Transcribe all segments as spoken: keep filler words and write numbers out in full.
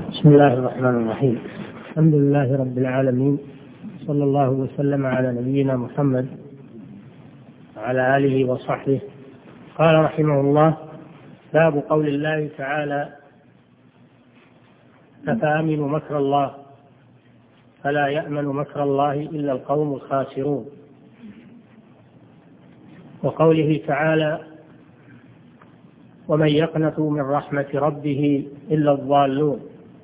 بسم الله الرحمن الرحيم. الحمد لله رب العالمين، صلى الله وسلم على نبينا محمد وعلى آله وصحبه. قال رحمه الله: باب قول الله تعالى: أفأمنوا مكر الله فلا يأمن مكر الله إلا القوم الخاسرون. وقوله تعالى: ومن يقنط من رحمة ربه إلا الضالون.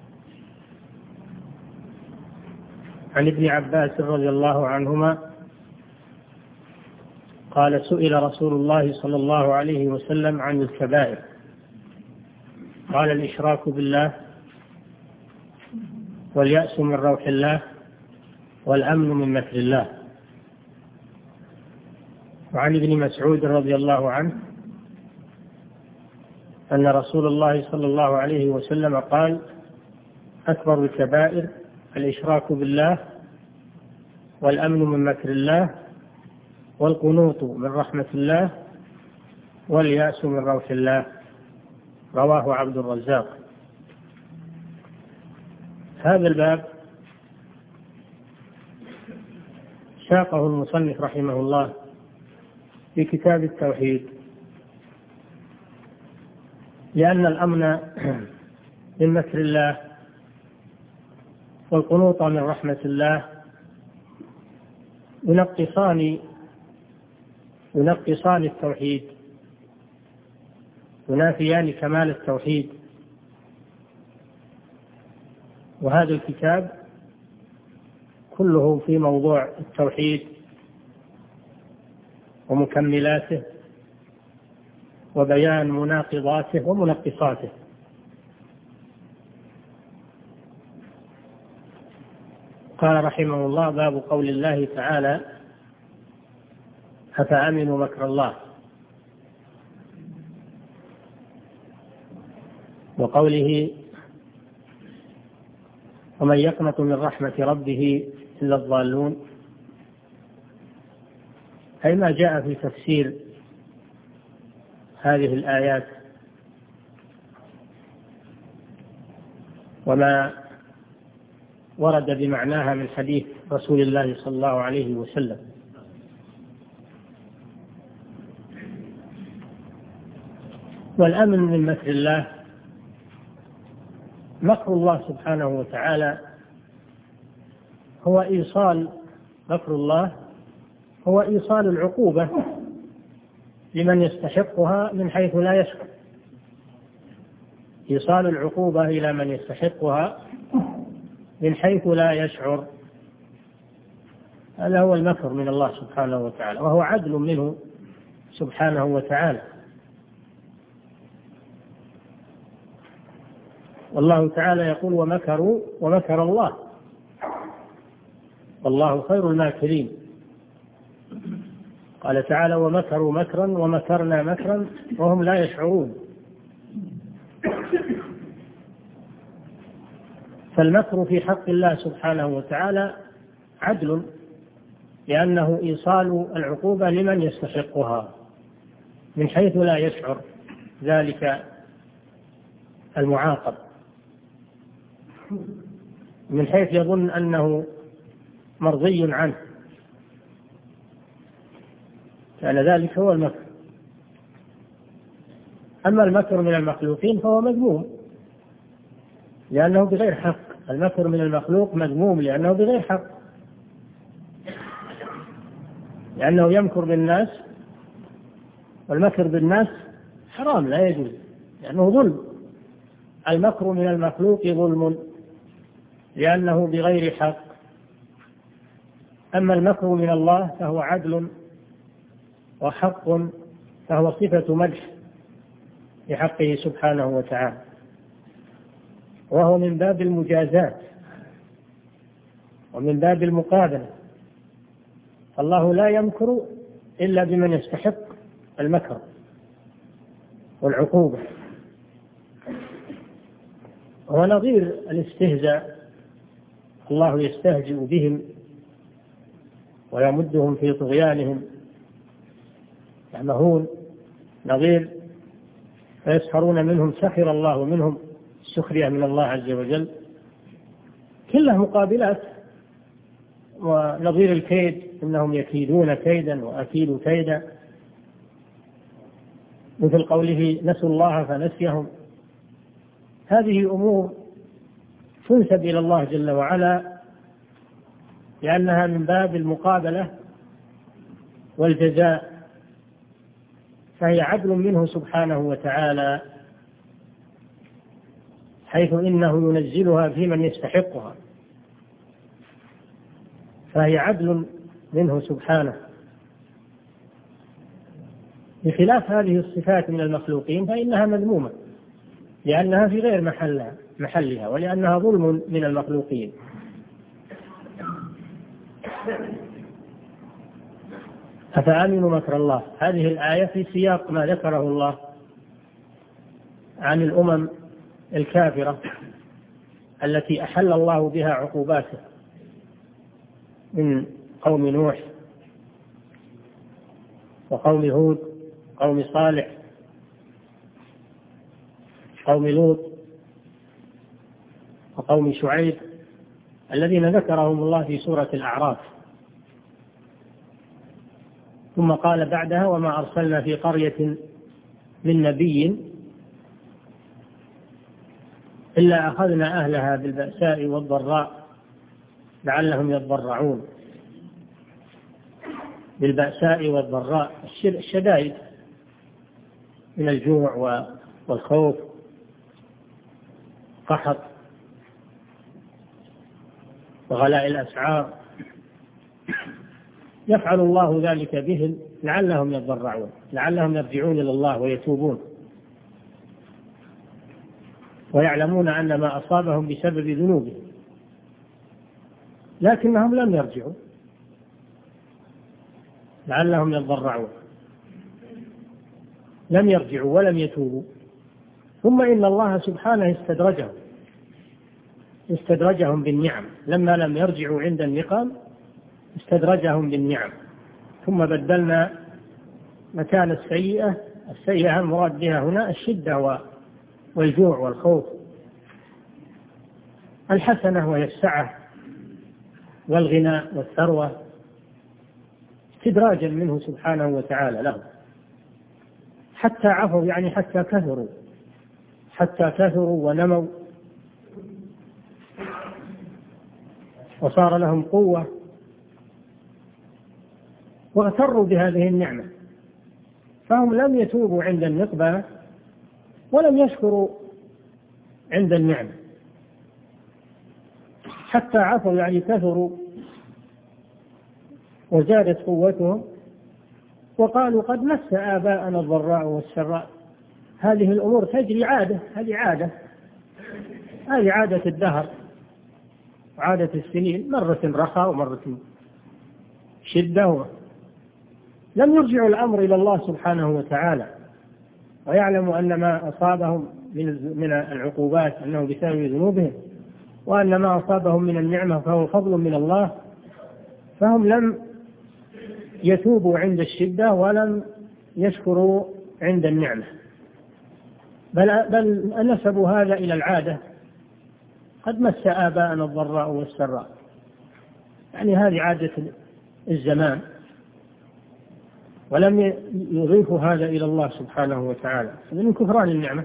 عن ابن عباس رضي الله عنهما قال: سئل رسول الله صلى الله عليه وسلم عن الكبائر، قال: الإشراك بالله، واليأس من روح الله، والأمن من مكر الله. وعن ابن مسعود رضي الله عنه أن رسول الله صلى الله عليه وسلم قال: أكبر الكبائر الإشراك بالله، والأمن من مكر الله، والقنوط من رحمة الله، واليأس من روح الله. رواه عبد الرزاق. هذا الباب ساقه المصنف رحمه الله في كتاب التوحيد، لأن الأمن من مكر الله والقنوط من رحمة الله ينقصان ينقصان التوحيد، ينافيان كمال التوحيد. وهذا الكتاب كله في موضوع التوحيد ومكملاته وبيان مناقضاته ومنقصاته. قال رحمه الله: باب قول الله تعالى: أفأمنوا مكر الله. وقوله: ومن يقنط من رحمة ربه إلا الضالون، أي ما جاء في تفسير هذه الآيات وما ورد بمعناها من حديث رسول الله صلى الله عليه وسلم. والأمن من مكر الله، مكر الله سبحانه وتعالى هو إيصال مكر الله هو إيصال العقوبة لمن يستحقها من حيث لا يشعر، إيصال العقوبة إلى من يستحقها من حيث لا يشعر. هذا هو المكر من الله سبحانه وتعالى، وهو عدل منه سبحانه وتعالى. والله تعالى يقول: ومكروا ومكر الله والله خير الماكرين. قال تعالى: ومكروا مكرا ومكرنا مكرا وهم لا يشعرون. فالمكر في حق الله سبحانه وتعالى عدل، لأنه إيصال العقوبة لمن يستحقها من حيث لا يشعر ذلك المعاقب، من حيث يظن أنه مرضي عنه. كان ذلك هو المكر. أما المكر من المخلوقين فهو مذموم لأنه بغير حق. المكر من المخلوق مذموم لأنه بغير حق، لأنه يمكر بالناس، والمكر بالناس حرام لا يجوز لأنه ظلم. المكر من المخلوق ظلم لأنه بغير حق. أما المكر من الله فهو عدل وحق، فهو صفة مدح لحقه سبحانه وتعالى، وهو من باب المجازات ومن باب المقابلة. الله لا يمكر إلا بمن يستحق المكر والعقوبة. هو نظير الاستهزاء، الله يستهزئ بهم ويمدهم في طغيانهم يعمهون، نظير فيسخرون منهم سخر الله منهم السخرية من الله عز وجل، كلها مقابلات. ونظير الكيد إنهم يكيدون كيدا وأكيد كيدا، مثل قوله نسوا الله فنسيهم. هذه أمور تنسب إلى الله جل وعلا لأنها من باب المقابلة والجزاء، فهي عدل منه سبحانه وتعالى، حيث إنه ينزلها في من يستحقها، فهي عدل منه سبحانه، بخلاف هذه الصفات من المخلوقين فإنها مذمومة لأنها في غير محلها محلها ولأنها ظلم من المخلوقين. أفأمنوا مكر الله، هذه الآية في سياق ما ذكره الله عن الأمم الكافرة التي أحل الله بها عقوباته، من قوم نوح وقوم هود، قوم صالح، قوم لوط، وقوم شعيب، الذين ذكرهم الله في سورة الأعراف. ثم قال بعدها وما أرسلنا في قرية من نبي إلا أخذنا أهلها بالبأساء والضراء لعلهم يضرعون. بالبأساء والضراء الشدائد من الجوع والخوف، قحط وغلاء الأسعار، يفعل الله ذلك بهم لعلهم يضرعون، لعلهم يرجعون إلى الله ويتوبون ويعلمون أن ما أصابهم بسبب ذنوبهم، لكنهم لم يرجعوا لعلهم يضرعون، لم يرجعوا ولم يتوبوا. ثم إن الله سبحانه استدرجهم استدرجهم بالنعم، لما لم يرجعوا عند النقم استدرجهم بالنعم، ثم بدلنا مكان السيئة السيئة المراد بها هنا الشدة والجوع والخوف، الحسنة وهي السعة والغنى والثروة، استدراجا منه سبحانه وتعالى لهم حتى عفوا، يعني حتى كثروا حتى كثروا ونموا وصار لهم قوة واغتروا بهذه النعمة، فهم لم يتوبوا عند النقبة ولم يشكروا عند النعمة، حتى عفوا يعني كثروا وزادت قوتهم وقالوا قد مس آباءنا الضراء والسراء. هذه الأمور تجري عادة، هذه عادة هذه عادة الدهر وعادة السنين، مرة رخاء ومرة شدة، لم يرجعوا الأمر إلى الله سبحانه وتعالى ويعلموا أن ما أصابهم من العقوبات أنه بسبب ذنوبهم، وأن ما أصابهم من النعمة فهو فضل من الله، فهم لم يتوبوا عند الشدة ولم يشكروا عند النعمة، بل, بل نسبوا هذا إلى العادة، قد مس آباءنا الضراء والسراء، يعني هذه عادة الزمان، ولم يضيفوا هذا إلى الله سبحانه وتعالى من كفران النعمة.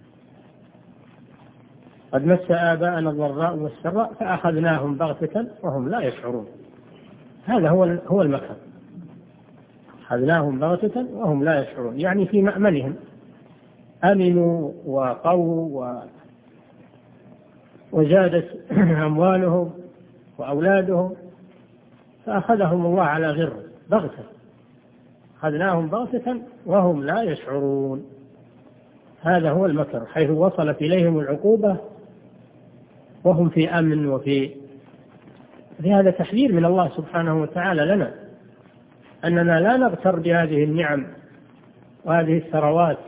قد مس آباءنا الضراء والسراء فأخذناهم بغتة وهم لا يشعرون، هذا هو هو المكر، أخذناهم بغتة وهم لا يشعرون، يعني في مأمنهم أمنوا وقووا وزادت أموالهم وأولادهم، فأخذهم الله على غر بغتة، أخذناهم بغتة وهم لا يشعرون. هذا هو المكر، حيث وصلت إليهم العقوبة وهم في أمن وفي في هذا تحذير من الله سبحانه وتعالى لنا أننا لا نغتر بهذه النعم وهذه الثروات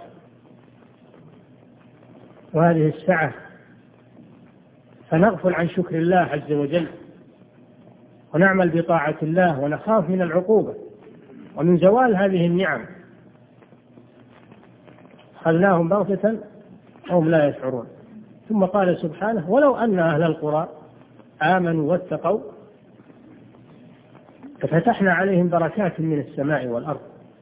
وهذه السعة فنغفل عن شكر الله عز وجل ونعمل بطاعة الله ونخاف من العقوبة ومن زوال هذه النعم. أخذناهم بغتة وهم لا يشعرون. ثم قال سبحانه ولو أن أهل القرى آمنوا واتقوا ففتحنا عليهم بركات من السماء والأرض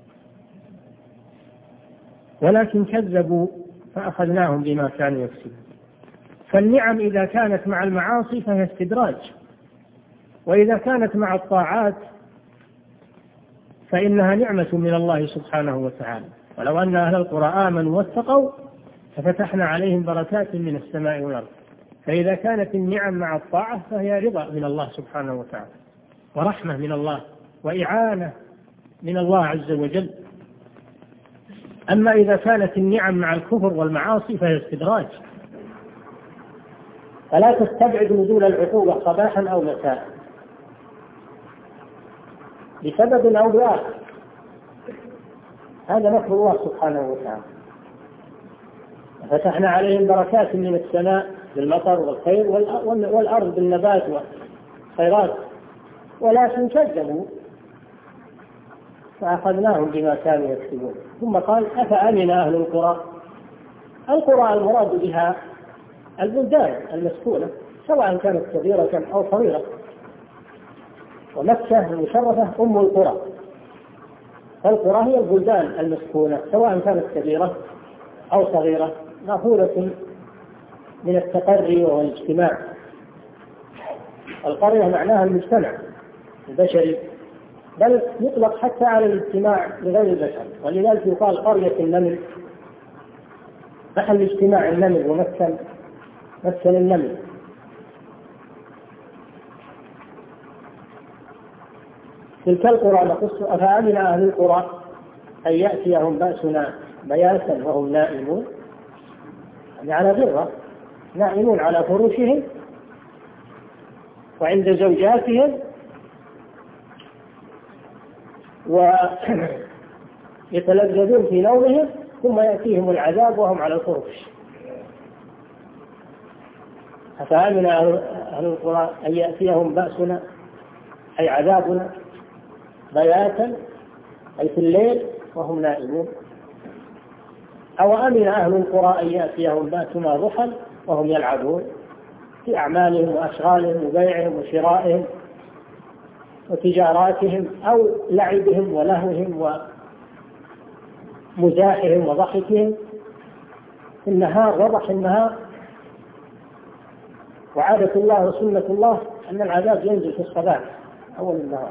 ولكن كذبوا فأخذناهم بما كانوا يكسبون. فالنعم إذا كانت مع المعاصي فهي استدراج، وإذا كانت مع الطاعات فإنها نعمة من الله سبحانه وتعالى. ولو أن أهل القرى آمنوا واتقوا ففتحنا عليهم بركات من السماء والأرض. فإذا كانت النعم مع الطاعة فهي رضا من الله سبحانه وتعالى ورحمة من الله وإعانة من الله عز وجل. أما إذا كانت النعم مع الكفر والمعاصي فهي استدراج، فلا تستبعد نزول العقوبة صباحا أو مساء بسبب أو بآخر، هذا مكر الله سبحانه وتعالى. فتحنا عليهم بركات من السماء بالمطر والخير والأرض بالنبات والخيرات ولكن كذبوا فأخذناهم بما كانوا يكسبون. ثم قال أفأمن أهل القرى. القرى المراد بها البلدان المسكونة سواء كانت كبيرة أو صغيرة، ومكة المشرفة أم القرى، فالقرى هي البلدان المسكونة سواء كانت كبيرة أو صغيرة، مأخوذة من التقري والاجتماع. القرية معناها المجتمع البشري، بل يطلق حتى على الاجتماع لغير البشر، ولذلك يقال قرية النمل، محل اجتماع النمل ومسكن مسكن النمل. تلك القرى نقص أفأمن أهل القرى أن يأتيهم بأسنا بياتا وهم نائمون، يعني على غرة، نائمون على فروشهم وعند زوجاتهم ويتلذذون في نومهم ثم يأتيهم العذاب وهم على الفرش. أفأمن أهل القرى أن يأتيهم بأسنا أي عذابنا بياتا أي في الليل وهم نائمون، أو أمن أهل القرى أن يأتيهم بأسنا ضحى وهم يلعبون في أعمالهم وأشغالهم وبيعهم وشرائهم وتجاراتهم أو لعبهم ولهوهم ومزاحهم وضحكهم في النهار وضح النهار. وعادة الله وسنة الله أن العذاب ينزل في الصباح أول النهار.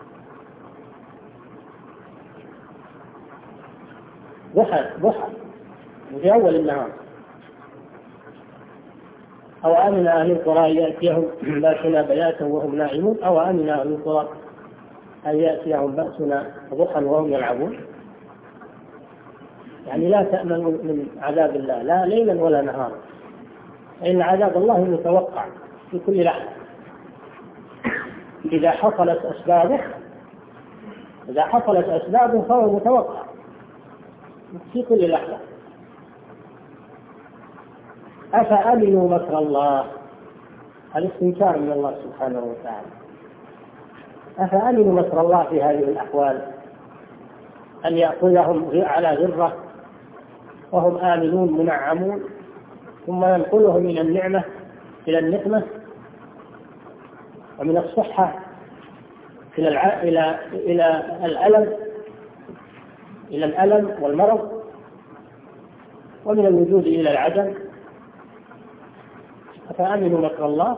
ضحى ضحى في أول النهار. أو أمن أهل القرى يأتيهم بأسنا بياتا وهم نائمون، أو أمن أهل القرى أن يأتيهم بأسنا ضحى وهم يلعبون، يعني لا تأمن من عذاب الله لا ليلا ولا نهارا، فإن عذاب الله متوقع في كل لحظة إذا حصلت أسبابه. إذا حصلت أسبابه فهو متوقع في كل لحظة. أفأمنوا مكر الله، الاستنكار من الله سبحانه وتعالى. أفأمنوا مكر الله في هذه الأحوال أن يأخذهم على غرة وهم آمنون منعمون ثم ينقلهم من النعمة إلى النقمة ومن الصحة إلى الع... إلى إلى الألم إلى الألم والمرض، ومن الوجود إلى العدم. فآمنوا مكر الله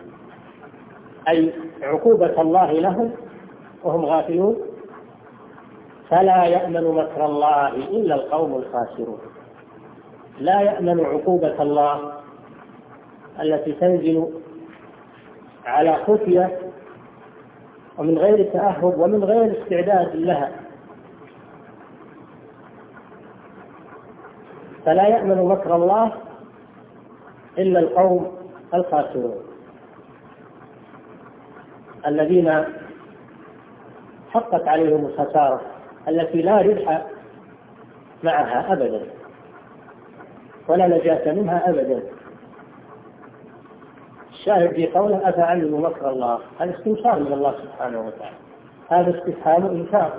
أي عقوبة الله لهم وهم غافلون. فلا يأمن مكر الله إلا القوم الخاسرون. لا يأمن عقوبة الله التي تنزل على خفية ومن غير تأهب ومن غير استعداد لها. فلا يأمن مكر الله إلا القوم الخاسرون الذين حقت عليهم الخسارة التي لا ربح معها أبدا ولا نجاة منها أبدا. الشاهد في قوله أفأمنوا مكر الله، هذا استنكار من الله سبحانه وتعالى، هذا استفهام إنكار.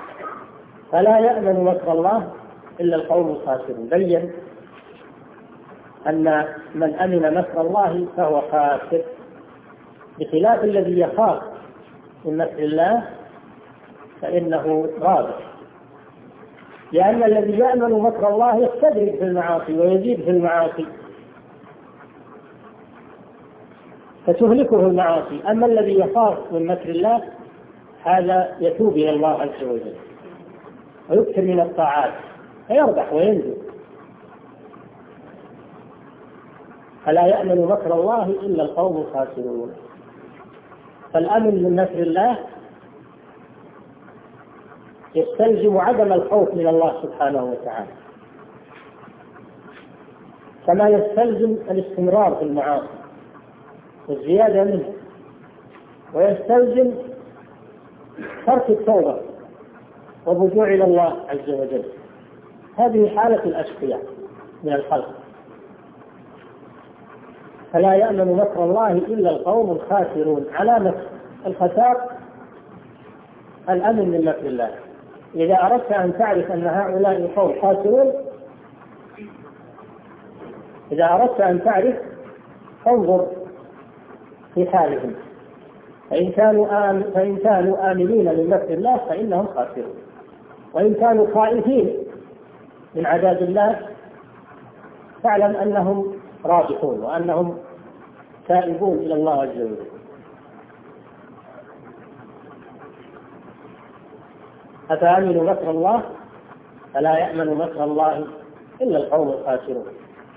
فلا يأمن مكر الله إلا القوم الخاسرون. بين أن من أمن مكر الله فهو خاسر، بخلاف الذي يخاف من مكر الله فإنه رابح، لأن الذي يأمن مكر الله يستدرج في المعاصي ويزيد في المعاصي فتهلكه المعاصي. أما الذي يخاف من مكر الله هذا يتوب إلى الله عز وجل ويكثر من الطاعات فيربح وينجو. فلا يأمن مكر الله إلا القوم الخاسرون. فالأمن من مكر الله يستلزم عدم الخوف من الله سبحانه وتعالى، كما يستلزم الاستمرار في المعاصي والزيادة منه، ويستلزم ترك التوبة والرجوع إلى الله عز وجل. هذه حالة الأشقياء من الخلق. فلا يأمن مكر الله إلا القوم الخاسرون. علامة الخسار الأمن من مكر الله. إذا أردت أن تعرف أن هؤلاء القوم خاسرون، إذا أردت أن تعرف انظر في حالهم، فإن كانوا آمن فإن كانوا آمنين من مكر الله فإنهم خاسرون، وإن كانوا خائفين من عذاب الله فاعلم أنهم رابحون وأنهم تائبون إلى الله عز وجل. أفأمنوا مكر الله فلا يأمن مكر الله إلا القوم الخاسرون.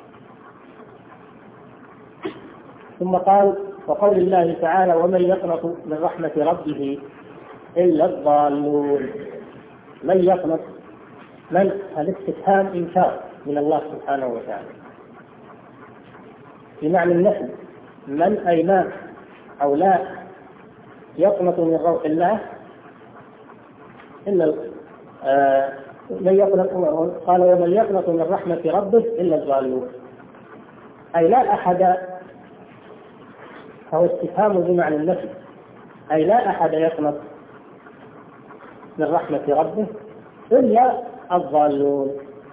ثم قال: وقول الله تعالى: ومن يقنط من رحمة ربه إلا الضالون. من يقنط، من الاستفهام إنكار من الله سبحانه وتعالى بمعنى النفي. من أي ما أو لا يقنط من روح الله إلا آه من يقنط. قال: ومن يقنط من رحمة ربه إلا الضالون، أي لا أحد، فهو استفهام بمعنى النفي، أي لا أحد يقنط من رحمة ربه إلا الضالون،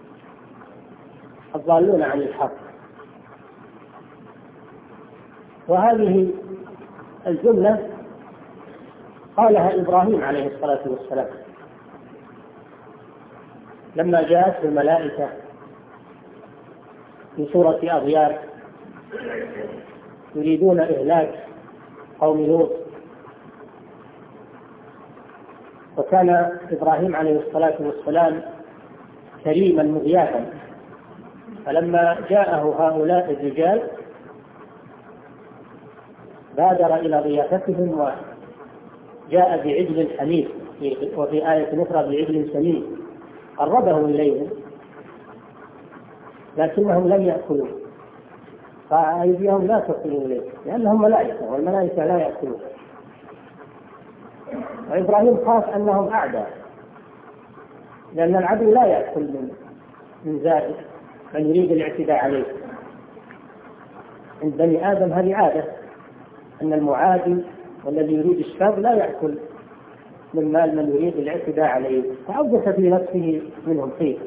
الضالون عن الحق. وهذه الجملة قالها إبراهيم عليه الصلاة والسلام لما جاءته الملائكة في سورة أغيار يريدون إهلاك قوم لوط، وكان إبراهيم عليه الصلاة والسلام كريما مضيافا، فلما جاءه هؤلاء الرجال بادر إلى ضيافتهم وجاء بعجل حنيف، وفي آية أخرى بعجل سمين قربه إليهم لكنهم لم يأكلوا، فأيديهم لا تصل إليه لأنهم ملائكة والملائكة لا يأكلون. وإبراهيم خاف أنهم أعداء، لأن العدو لا يأكل من من زائد من يريد الاعتداء عليه. عند بني آدم هذه عادة أن المعادي والذي يريد الشر لا يأكل من مال من يريد الاعتداء عليه، فأوجس في نفسه منهم خيفة.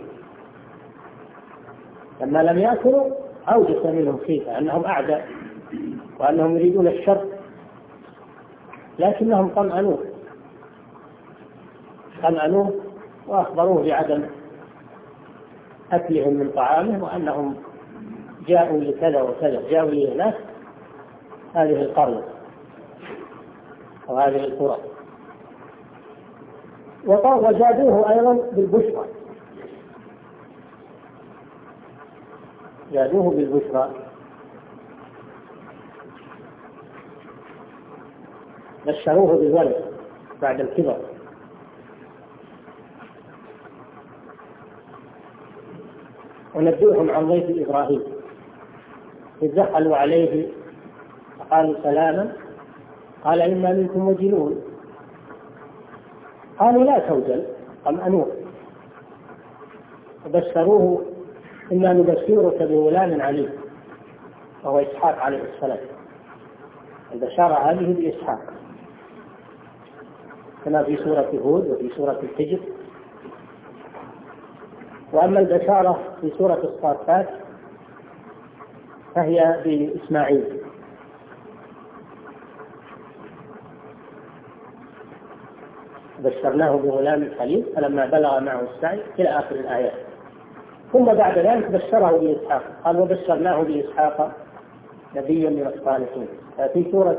لما لم يأكلوا أوجس منهم خيفة أنهم أعداء وأنهم يريدون الشر، لكنهم طمأنوه طمأنوه وأخبروه بعدم أكلهم من طعامه، وأنهم جاءوا لكذا وكذا، جاءوا لهناك هذه القرية وهذه القرى. وجادوه أيضا بالبشرى، جادوه بالبشرى بشروه بالولد بعد الكبر. ونبئهم عن ضيف إبراهيم إذ دخلوا عليه فقالوا سلاما قال إنا منكم وجلون قالوا لا توجل طمأنوه وبشروه إنا نبشرك بغلام عليم وهو إسحاق عليه السلام. البشارة هذه بإسحاق كما في سورة هود وفي سورة الحجر. وأما البشارة في سورة الصافات فهي بإسماعيل. بشرناه بغلام حليم فلما بلغ معه السعي إلى آخر الآيات. ثم بعد ذلك بشره بإسحاق، قال وبشرناه بإسحاق نبيا من الصالحين. في سورة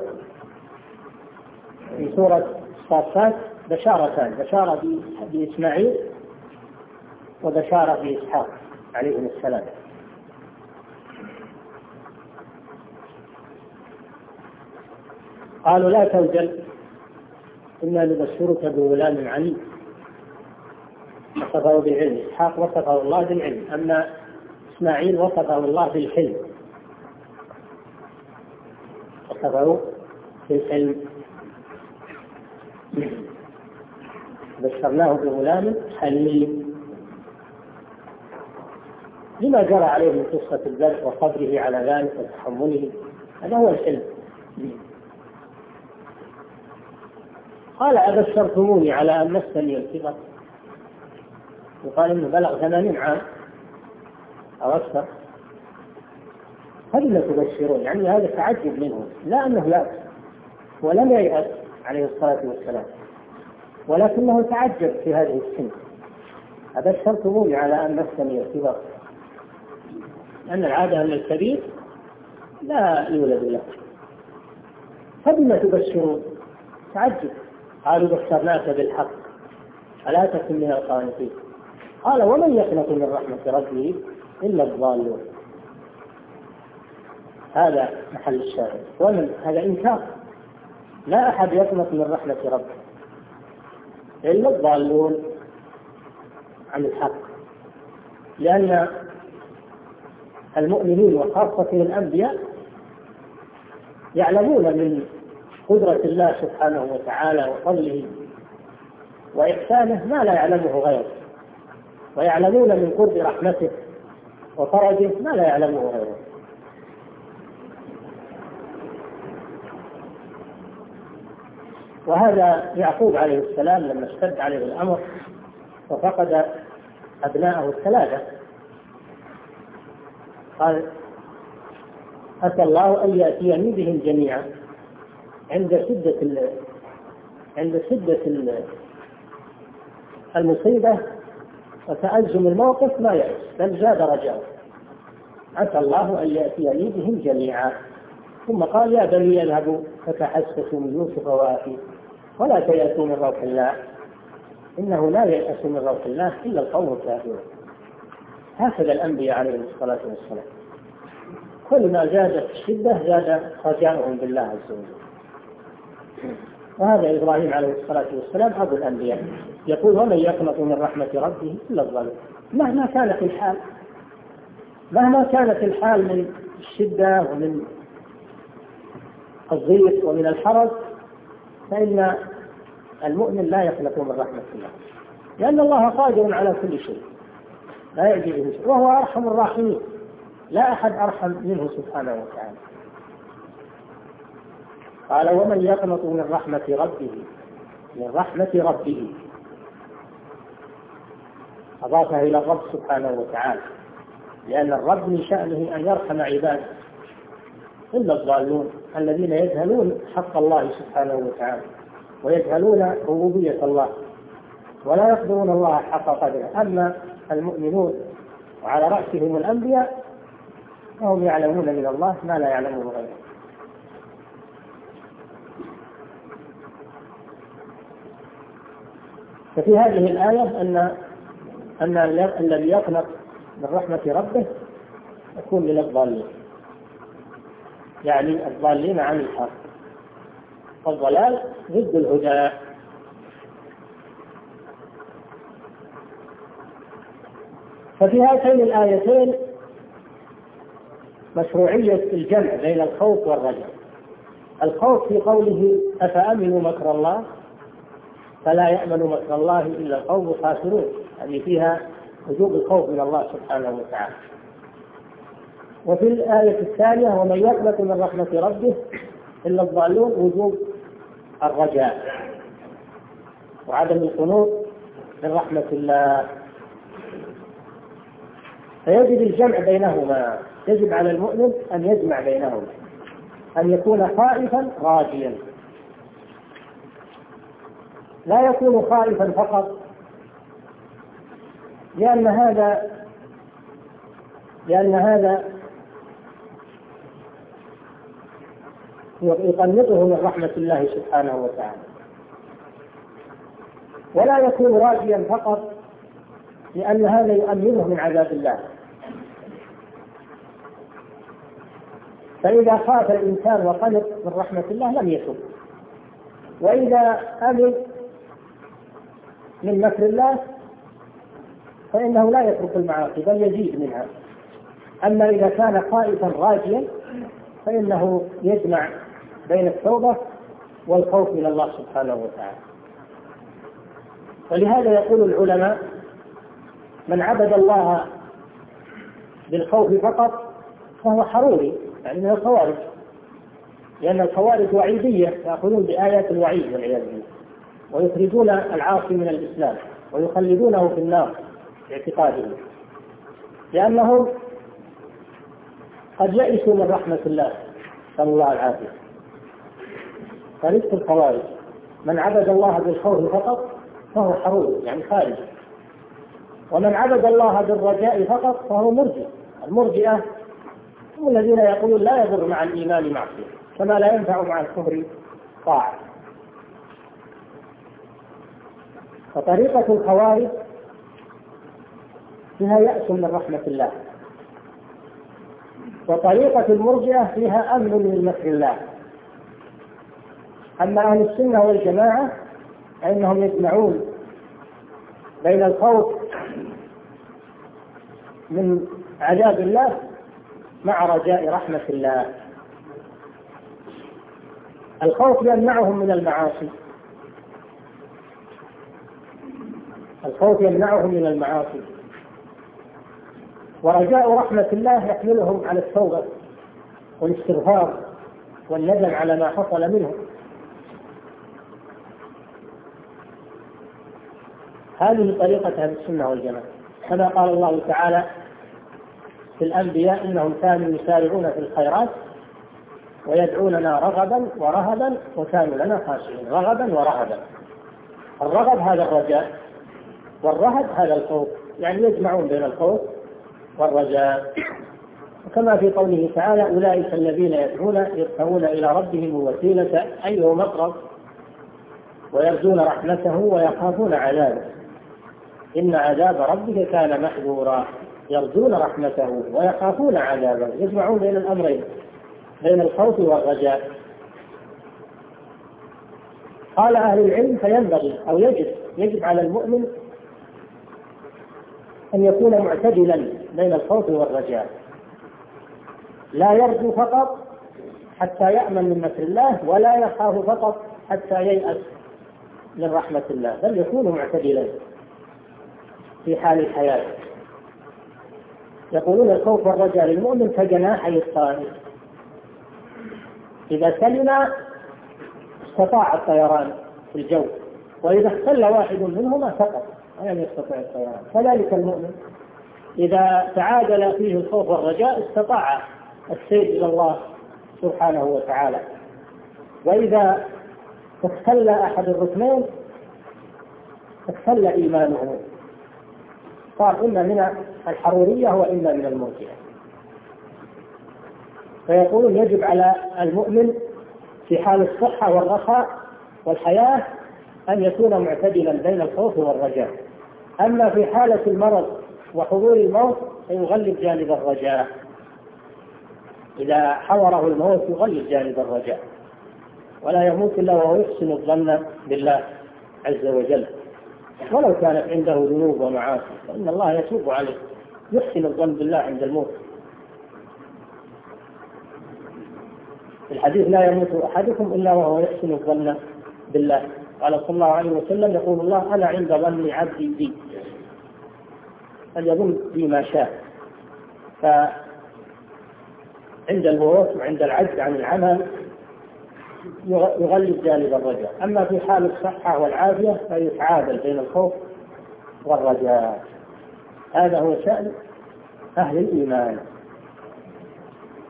في سورة الصافات بشارتان، بشارة بإسماعيل وبشارة بإسحاق عليهم السلام. قالوا لا توجل إنا نبشرك بغلام عليم. وصفه بالعلم، إسحاق وصفه الله بالعلم، أما إسماعيل وصفه الله بالحلم، وصفه بالحلم. بشرناه بغلام حليم لما جرى عليه من قصة الذبح وصبره على ذلك وتحمله، هذا هو الحلم. قال أبشرتموني على أن مسني الكبر، وقال إنه بلغ ثمانين عام أو أكثر، هل تبشرون؟ يعني هذا تعجب منه، لا أنه يأس ولم ييأس عليه الصلاة والسلام، ولكنه تعجب في هذه السن. أبشرتموني على أن مسني الكبر، لأن العادة أن الكبير لا يولد له، فبما تبشرون؟ تعجب. قالوا بشرناك بالحق فلا تكن من القانطين. قال ومن يقنط من رحمة ربه إلا الضالون. هذا محل الشاهد، ومن هذا إنكار، لا أحد يقنط من رحمة ربه إلا الضالون عن الحق، لأن المؤمنين وخاصة الأنبياء يعلمون من قدرة الله سبحانه وتعالى وفضله وإحسانه ما لا يعلمه غيره، ويعلمون من قرب رحمته وفرجه ما لا يعلمه غيره. وهذا يعقوب عليه السلام لما اشتد عليه الأمر وفقد أبناءه الثلاثة قال أتى الله أن يأتيني بهم جميعا عند شدة عند شدة المصيبة وتأزم الموقف ما يأس بل زاد رجاء. أتى الله أن يأتيني بهم جميعا. ثم قال يا بني اذهبوا فتحسسوا من يوسف وأخيه ولا تيأسوا من روح الله إنه لا ييأس من روح الله إلا القوم الكافرون. هكذا الأنبياء عليهم الصلاة والسلام، كل ما زادت الشدة زاد رجاؤهم بالله عز وجل. وهذا إبراهيم عليه الصلاة والسلام أبو الأنبياء، يقول ومن يقنط من رحمة ربه إلا الضالون. مهما كانت الحال، مهما كانت الحال من الشدة ومن الضيق ومن الحرج، فإن المؤمن لا يقنط من رحمة الله، لأن الله قادر على كل شيء لا يعجزه شيء، وهو أرحم الراحمين، لا أحد أرحم منه سبحانه وتعالى. قال ومن يقنط من رحمة ربه، من رحمة ربه أضافها إلى الرب سبحانه وتعالى، لأن الرب من شأنه أن يرحم عباده إلا الضالون الذين يجهلون حق الله سبحانه وتعالى ويجهلون ربوبية الله ولا يقدرون الله حق قدره. أما المؤمنون وعلى رأسهم الأنبياء فهم يعلمون من الله ما لا يعلمه غيره. ففي هذه الآية أن أن الذي يقنط من رحمة ربه يكون من الضالين، يعني الضالين عن الحق، والضلال ضد الهدى. ففي هاتين الآيتين مشروعية الجمع بين الخوف والرجاء. الخوف في قوله أفأمنوا مكر الله فلا يأمن مكر الله إلا القوم الخاسرون، هذه فيها وجوب الخوف من الله سبحانه وتعالى. وفي الآية الثانية ومن يقنط من رحمة ربه إلا الضالون وجوب الرجاء وعدم القنوط من رحمة الله، فيجب الجمع بينهما يجب على المؤمن أن يجمع بينهما، أن يكون خائفا راجيا. لا يكون خائفا فقط، لأن هذا لأن هذا يقنطه من رحمة الله سبحانه وتعالى. ولا يكون راجيا فقط، لأن هذا يؤمنه من عذاب الله. فإذا خاف الإنسان وقلق من رحمة الله لم يتب، وإذا أمن من مكر الله فإنه لا يترك المعاصي بل يزيد منها. أما إذا كان خائفا راجيا فإنه يجمع بين التوبة والخوف من الله سبحانه وتعالى. ولهذا يقول العلماء: من عبد الله بالخوف فقط فهو حروري، يعني من الخوارج، لأن الخوارج وعيدية، يأخذون بآيات الوعيد والعياذ بالله، ويخرجون العاصي من الإسلام ويخلدونه في النار باعتقادهم، لأنهم قد يئسوا من رحمة الله، نسأل الله العافية. فرزق الخوارج: من عبد الله بالخوف فقط فهو حرور، يعني خارج. ومن عبد الله بالرجاء فقط فهو مرجئ. المرجئة هم الذين يقولون لا يضر مع الإيمان معصية، كما لا ينفع مع الكفر طاعة. فطريقة الخوارج فيها يأس من رحمة الله، وطريقة المرجئة فيها أمن من مكر الله. أما أهل السنة والجماعة فإنهم يجمعون بين الخوف من عذاب الله مع رجاء رحمة الله. الخوف يمنعهم من المعاصي، الخوف يمنعهم من المعاصي، ورجاء رحمة الله يحملهم على التوبة والاستغفار والندم على ما حصل منهم. هذه طريقة أهل السنة والجماعة، كما قال الله تعالى في الأنبياء: إنهم كانوا يسارعون في الخيرات ويدعوننا رغبا ورهبا وكانوا لنا خاشعين. رغبا ورهبا، الرغب هذا الرجاء، والرهب هذا الخوف، يعني يجمعون بين الخوف والرجاء. وكما في قوله تعالى: أولئك الذين يدعون يبتغون إلى ربهم الوسيلة أيهم أقرب ويرجون رحمته ويخافون عذابه إن عذاب ربك كان محذورا. يرجون رحمته ويخافون عذابه، يجمعون بين الأمرين، بين الخوف والرجاء. قال أهل العلم: فينبغي أو يجب يجب على المؤمن أن يكون معتدلا بين الخوف والرجاء، لا يرجو فقط حتى يأمن من مكر الله، ولا يخاف فقط حتى ييأس من رحمة الله، بل يكون معتدلا في حال الحياة. يقولون: الخوف والرجاء للمؤمن كجناحي الطائر، إذا سلم استطاع الطيران في الجو، وإذا اختل واحد منهما سقط ولم يستطع الطيران. كذلك المؤمن إذا تعادل فيه الخوف والرجاء استطاع السير إلى الله سبحانه وتعالى، وإذا اختل أحد الركنين اختل إيمانه، صار إما من الحرورية وإما من المرجئة. فيقولون: يجب على المؤمن في حال الصحة والرخاء والحياة أن يكون معتدلا بين الخوف والرجاء، أما في حالة المرض وحضور الموت فيغلب جانب الرجاء. إذا حضره الموت يغلب جانب الرجاء، ولا يموت إلا وهو يحسن الظن بالله عز وجل، ولو كانت عنده ذنوب ومعاصي فإن الله يتوب عليه، يحسن الظن بالله عند الموت. في الحديث: لا يموت أحدكم إلا وهو يحسن الظن بالله. قال صلى الله عليه وسلم: يقول الله: أنا عند ظن عبدي بي، فليظن بي ما شاء. فعند الموت وعند العجز عن العمل يغلب جانب الرجاء، أما في حال الصحة والعافية فيتعادل بين الخوف والرجاء. هذا هو شأن أهل الإيمان.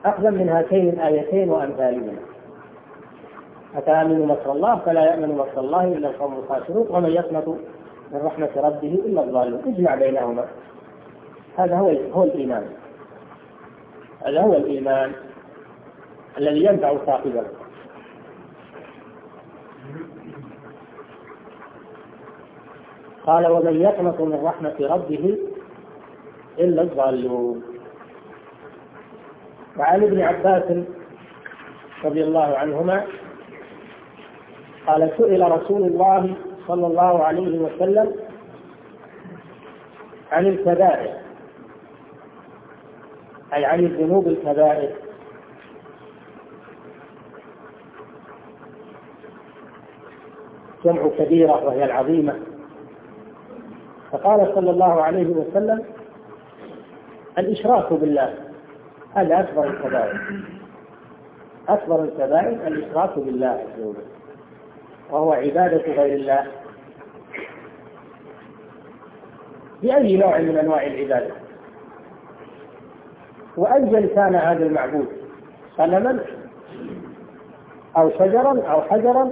أخذا من هاتين الآيتين وأمثالهما. أفأمنوا مكر الله فلا يأمن مكر الله إلا القوم الخاسرون ومن يقنط من رحمة ربه إلا الضالون. اجمع بينهما. هذا هو هو الإيمان. هذا هو الإيمان الذي ينفع صاحبه. قال ومن يقنط من رحمة ربه إلا الضالون. وعن ابن عباس رضي الله عنهما قال سئل رسول الله صلى الله عليه وسلم عن الكبائر، أي عن الذنوب الكبائر، جمع كبيرة وهي العظيمة، فقال صلى الله عليه وسلم الإشراك بالله، هذا أكبر الكبائر. أكبر الكبائر الإشراك بالله عز وجل، وهو عبادة غير الله بأي نوع من أنواع العبادة. وأيا كان هذا المعبود، صنما أو شجرا أو حجرا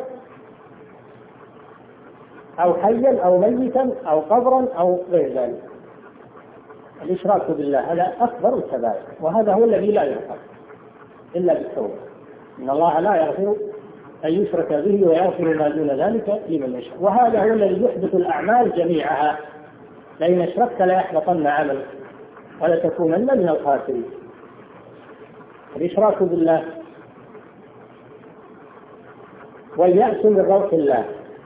أو حيا أو ميتا أو قبرا أو غير ذلك. الإشراك بالله هذا أكبر الكبائر، وهذا هو الذي لا يغفر إلا بالتوبة. إن الله لا يغفر أن يشرك به ويغفر ما دون ذلك لمن يشاء. وهذا هو الذي يحدث الأعمال جميعها، لئن أشركت ليحبطن عملك ولتكونن من الخاسرين. الإشراك بالله واليأس من روح الله،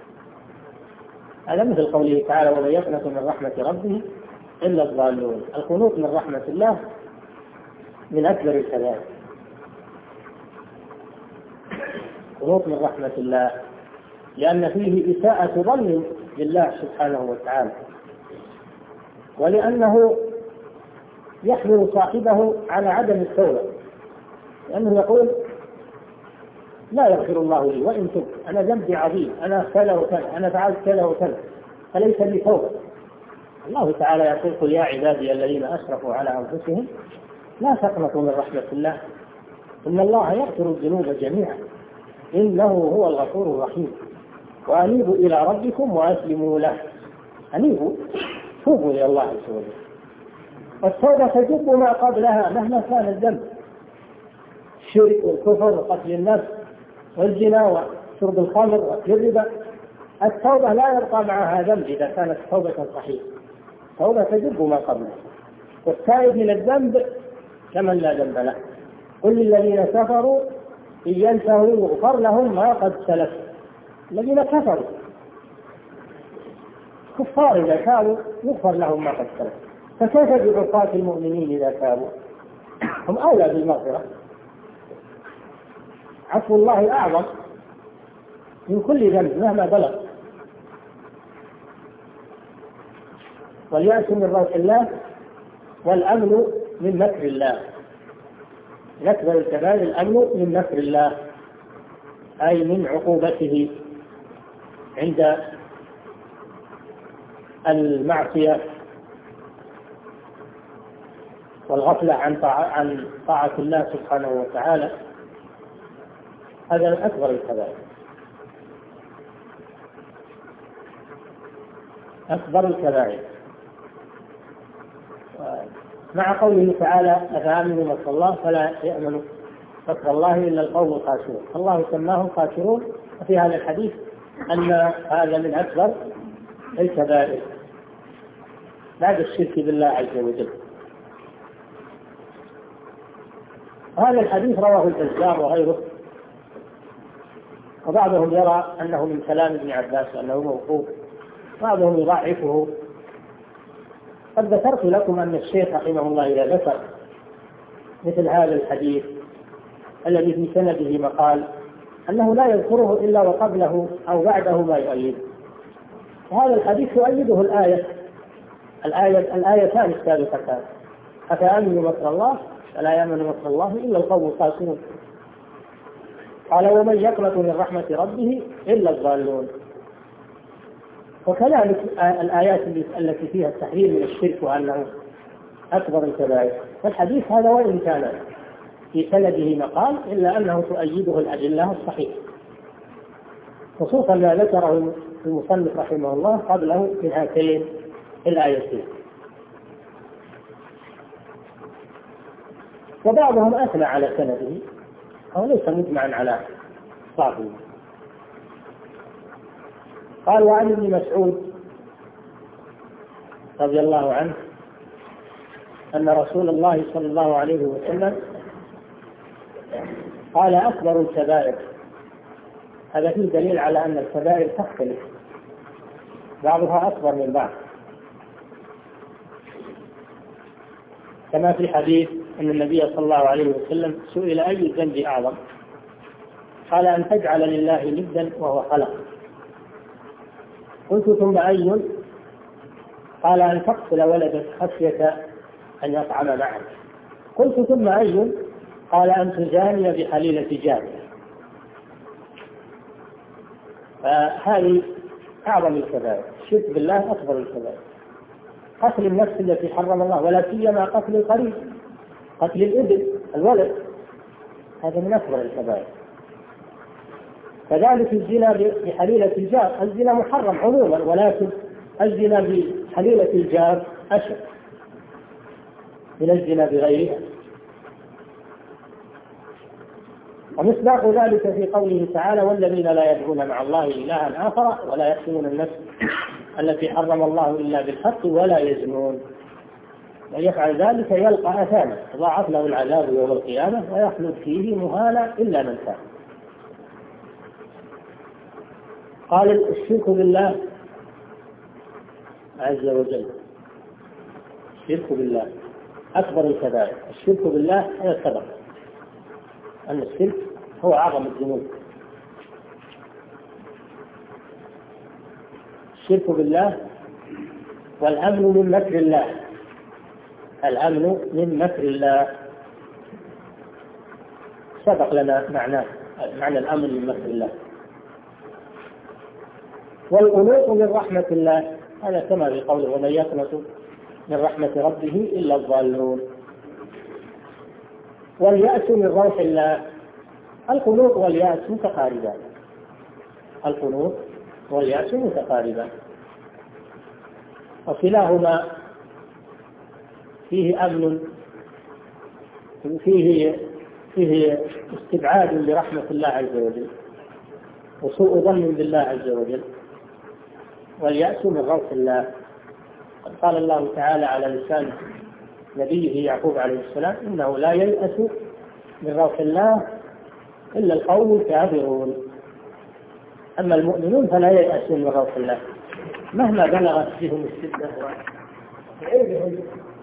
هذا مثل قوله تعالى ومن يقنط من رحمة ربه إلا الضالون. القنوط من رحمة الله من أكبر الكبائر. قنوط من رحمة الله لأن فيه إساءة ظن بالله سبحانه وتعالى، ولأنه يحمل صاحبه على عدم التوبة، لأنه يقول لا يغفر الله لي وإن تب، أنا ذنبي عظيم، أنا كذا وكذا، أنا فعلت كذا وكذا، فليس لي توبة. الله تعالى يقول قل يا عبادي الذين أسرفوا على أنفسهم لا تقنطوا من رحمة الله إن الله يغفر الذنوب جميعا إنه هو الغفور الرحيم وأنيبوا إلى ربكم وأسلموا له. أنيبوا، توبوا إلى الله عز وجل، والتوبة تجب ما قبلها مهما كان الذنب، الشرك والكفر وقتل النفس والزنا وشرب الخمر وأكل الربا. التوبة لا يبقى معها ذنب إذا كانت توبة صحيحة، توبة تجب ما قبلها. والتائب من الذنب كمن لا ذنب له. قل للذين كفروا إن ينتهوا يغفر لهم ما قد سلف. الذين كفروا كفار إذا تابوا يغفر لهم ما قد سلف، فكيف بعصاة المؤمنين إذا تابوا؟ هم أولى بالمغفرة. عفو الله أعظم من كل ذنب مهما بلغ. واليأس من روح الله والأمن من مكر الله. نكبر الكبائر الأمن من مكر الله، أي من عقوبته عند المعصية والغفلة عن عن طاعة الله سبحانه وتعالى. هذا من أكبر الكبائر، أكبر الكبائر. مع قوله تعالى أفأمنوا مكر الله فلا يأمن مكر الله إلا القوم الخاسرون. الله سماهم خاسرون، وفي هذا الحديث أن هذا من أكبر الكبائر بعد الشرك بالله عز وجل. هذا الحديث رواه البزار وغيره، وبعضهم يرى أنه من كلام ابن عباس وأنه موقوف، بعضهم يضعفه. قد ذكرت لكم أن الشيخ رحمه الله إذا ذكر مثل هذا الحديث الذي في سنده مقال أنه لا يذكره إلا وقبله أو بعده ما يؤيده. وهذا الحديث يؤيده الآية الآية الآيتان السابقتان أفأمنوا مكر الله فلا يأمن مكر الله إلا القوم الخاسرون. قال ومن يقنط من رحمة ربه إلا الضالون. وكذلك الآيات التي فيها التحذير من الشرك وأنه أكبر الكبائر. فالحديث هذا وإن كان في سنده مقال إلا أنه تؤيده الأدلة الصحيحة، خصوصا ما ذكره المصنف رحمه الله قبله في هاتين الآيتين. وبعضهم أثنى على سنده أو ليس مجمعا على صاحبه. قال: وعن ابن مسعود رضي الله عنه أن رسول الله صلى الله عليه وسلم قال: أكبر الكبائر. هذا فيه دليل على أن الكبائر تختلف، بعضها أكبر من بعض، كما في حديث أن النبي صلى الله عليه وسلم سئل: أي الذنب أعظم؟ قال: أن تجعل لله ندا وهو خلق. قلت: ثم أي؟ قال: أن تقتل ولدك خشية أن يطعم معك. قلت: ثم أي؟ قال: أن تزاني بحليلة جارية. فهذه أعظم الكبائر، الشرك بالله أكبر الكبائر، قتل النفس التي حرم الله، ولا سيما قتل القريب، قتل الابن الولد، هذا من أكبر الكبائر. كذلك الزنا بحليلة الجار، الزنا محرم عموما، ولكن الزنا بحليلة الجار أشد من الزنا بغيرها. ومصداق ذلك في قوله تعالى: والذين لا يدعون مع الله إلها آخر ولا يقتلون النفس التي حرم الله إلا بالحق ولا يزنون، من يفعل ذلك يلقى أثاما يضاعف له العذاب يوم القيامة ويخلد فيه مهانا إلا من تاب. قال: الشرك بالله عز وجل، الشرك بالله أكبر الكبائر. الشرك بالله هذا سبب أن الشرك هو أعظم الذنوب. الشرك بالله والأمن من مكر الله، الأمن من مكر الله سبق لنا معناه، معنى الأمن من مكر الله. والقنوط من رحمة الله، هذا كما في قوله: ومن يقنط من رحمة ربه إلا الضالون. واليأس من روح الله، القنوط واليأس متقاربان، القنوط واليأس متقاربان، وكلاهما فيه أمن، فيه فيه استبعاد لرحمة الله عز وجل وسوء ظن بالله عز وجل. واليأس من روح الله، قال الله تعالى على لسان نبيه يعقوب عليه السلام: إنه لا ييأس من روح الله إلا القوم الكافرون. أما المؤمنون فلا ييأسون من روح الله مهما بلغت بهم الشدة وعلمهم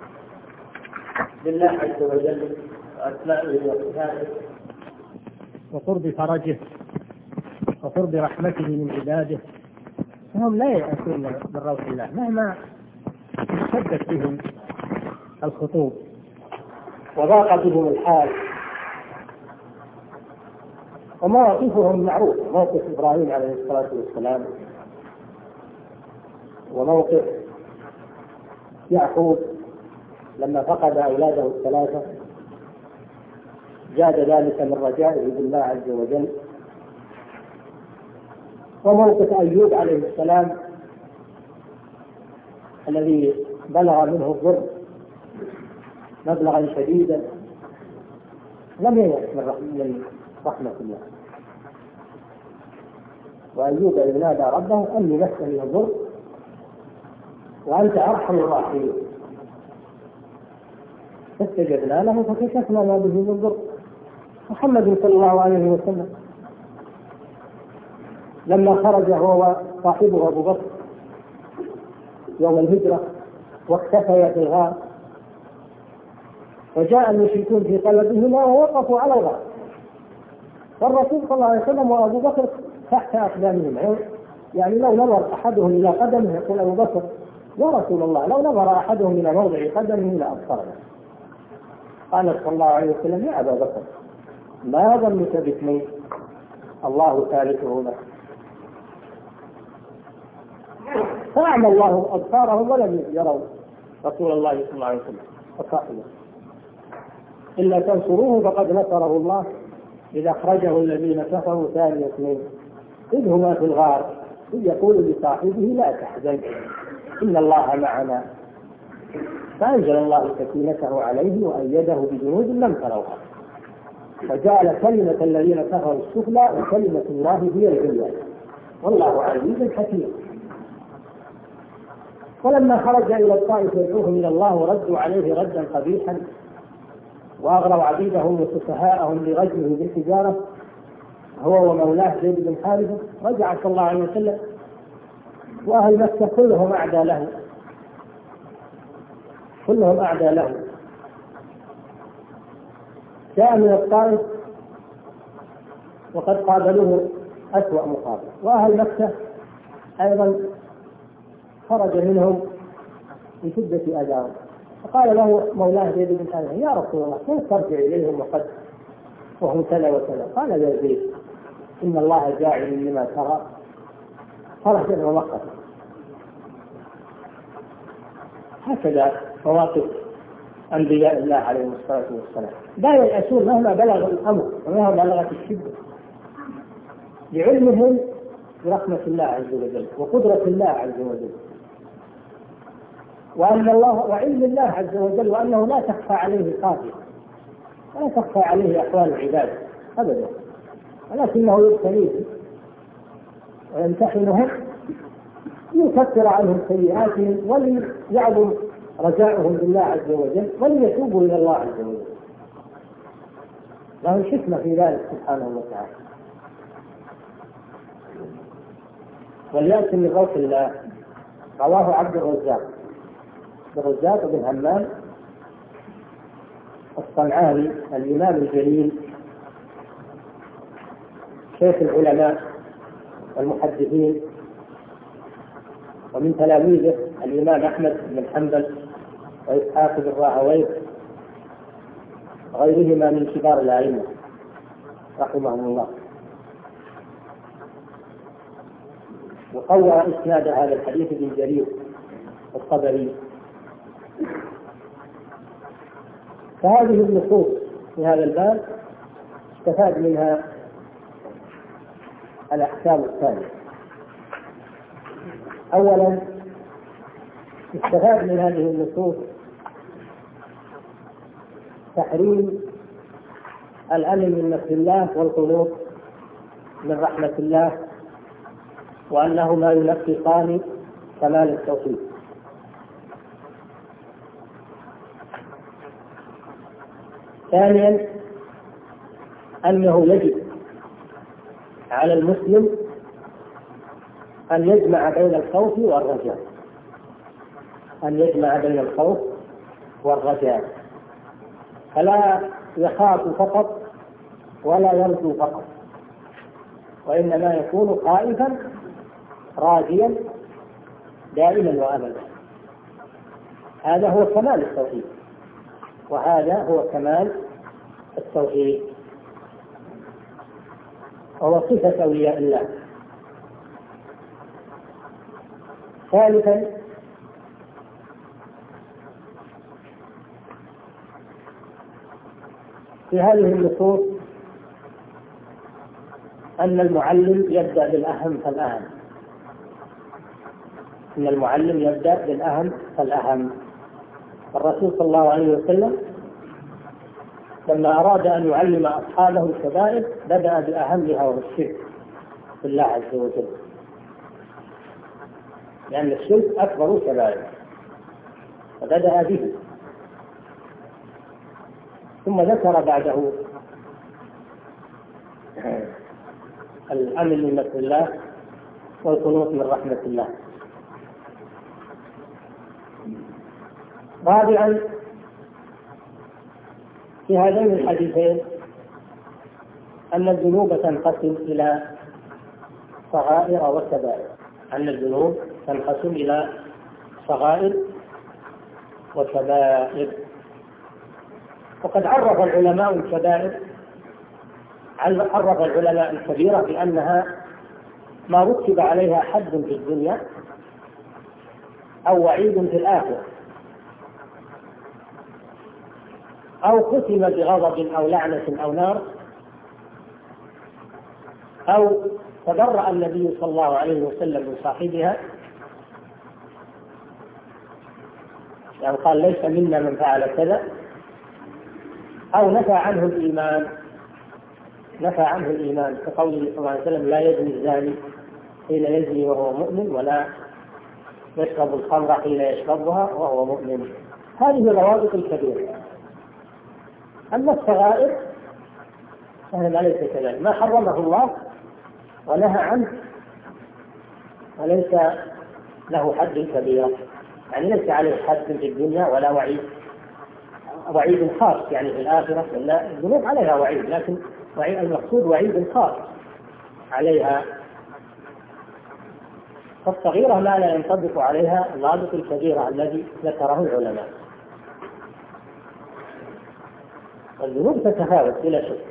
بالله عز وجل وأسمائه وصفاته وقرب فرجه وقرب رحمته من عباده، فهم لا ييأسون من روح الله مهما اشتدت بهم الخطوب وضاق بهم الحال. ومواقفهم معروفة، موقف إبراهيم عليه الصلاة والسلام، وموقف يعقوب لما فقد أولاده الثلاثة جاد ذلك من رجائه بالله عز وجل، وموقف أيوب عليه السلام الذي بلغ منه الضر مبلغا شديدا لم ييأس من رحمة الله. وأيوب إذ نادى ربه أني مسني الضر وأنت أرحم الراحمين فاستجبنا له فكشفنا ما به من ضر. محمد صلى الله عليه وسلم لما خرج هو صاحبه أبو بكر يوم الهجرة واختفيا في الغار، وجاء المشركون في طلبهما ووقفوا على الغار، والرسول صلى الله عليه وسلم وأبو بكر تحت أقدامهم، يعني لو نظر أحدهم إلى قدمه يقول أبو بكر: يا رسول الله لو نظر أحدهم إلى موضع قدمه لأبصرنا. قال صلى الله عليه وسلم: يا أبا بكر ما ظنك باثنين الله ثالثهما. فأعمى الله أبصارهم ولم يروا رسول الله صلى الله عليه وسلم وصاحبه. إلا تنصروه فقد نصره الله إذ أخرجه الذين كفروا ثاني اثنين إذ هما في الغار إذ يقول لصاحبه لا تحزن إن الله معنا فأنزل الله سكينته عليه وأيده بجنود لم تروها وجعل كلمة الذين كفروا السفلى وكلمة الله هي العليا والله عزيز حكيم. ولما خرج إلى الطائف يدعوهم إلى الله وردوا عليه ردا قبيحا وأغروا عبيدهم وسفهاءهم لرجله بالحجارة هو ومولاه زيد بن حارثة رجع صلى الله عليه وسلم وأهل مكة كلهم أعدى له كلهم أعدى له جاء من الطائف وقد قابلوه أسوأ مقابل وأهل مكة أيضا خرج منهم بشدة أذاهم فقال له مولاه زيد بن حارثة يا رسول الله كيف ترجع إليهم وقد وهم كذا وكذا؟ قال يا زيد إن الله جاعل لما ترى خرج ووقف. هكذا مواقف أنبياء الله عليهم الصلاة والسلام لا ييأسون مهما بلغ الأمر ومهما بلغت الشدة لعلمهم برحمة الله عز وجل وقدرة الله عز وجل وأن الله وعلم الله عز وجل وأنه لا تخفى عليه خافية ولا تخفى عليه أحوال العباد أبدا ولكنه يبتليهم ويمتحنهم ليكفر عنهم سيئاتهم وليعظم رجاؤهم بالله عز وجل وليتوبوا إلى الله عز وجل له الحكمة في ذلك سبحانه وتعالى. وليأتي من روح الله رواه عبد الرزاق الرزاق بن همام الصنعاني الإمام الجليل شيخ العلماء والمحدثين ومن تلاميذه الإمام أحمد بن حنبل وإسحاق بن راهويه وغيرهما من كبار الأئمة رحمهم الله. وقوى إسناد هذا الحديث بن جرير الطبري. فهذه النصوص في هذا الباب استفاد منها الأحكام الثانية. أولا استفاد من هذه النصوص تحريم الأمن من مكر الله والقنوط من رحمة الله وأنهما ينقصان كمال التوحيد. ثانيا أنه يجب على المسلم أن يجمع بين الخوف والرجاء أن يجمع بين الخوف والرجاء فلا يخاف فقط ولا يرجو فقط وإنما يكون خائفا راجيا دائما وأبدا. هذا هو كمال التوحيد وهذا هو كمال التوحيد وهو صفة أولياء الله. ثالثا في هذه النصوص أن المعلم يبدأ بالأهم فالأهم أن المعلم يبدأ بالأهم فالأهم. الرسول صلى الله عليه وسلم لما أراد أن يعلم أصحابه الكبائر بدأ بأهمها وهو الشرك بالله عز وجل لأن الشرك أكبر الكبائر فبدأ به ثم ذكر بعده الأمن من مكر الله والقنوط من رحمة الله. رابعا في هذين الحديثين أن الذنوب تنقسم إلى صغائر وكبائر أن الذنوب تنقسم إلى صغائر وكبائر. وقد عرف العلماء الكبائر عرف العلماء الكبيرة بأنها ما رتب عليها حد في الدنيا أو وعيد في الآخرة. أو ختم بغضب أو لعنة أو نار، أو تبرأ النبي صلى الله عليه وسلم من صاحبها، يعني قال ليس منا من فعل كذا، أو نفى عنه الإيمان، نفى عنه الإيمان كقوله صلى الله عليه وسلم لا يزني الزاني حين يزني وهو مؤمن، ولا يشرب الخمر حين يشربها وهو مؤمن. هذه روابط الكبيرة. أما الصغائر فهذا ليس كذلك، ما حرمه الله ونهى عنه وليس له حد كبيرة، يعني ليس عليه حد في الدنيا ولا وعيد وعيد خاص يعني في الآخرة، لا، الذنوب عليها وعيد، لكن وعيد المقصود وعيد خاص عليها. فالصغيرة ما لا ينطبق عليها ضابط الكبيرة الذي ذكره العلماء. الذنوب تتفاوت بلا شك،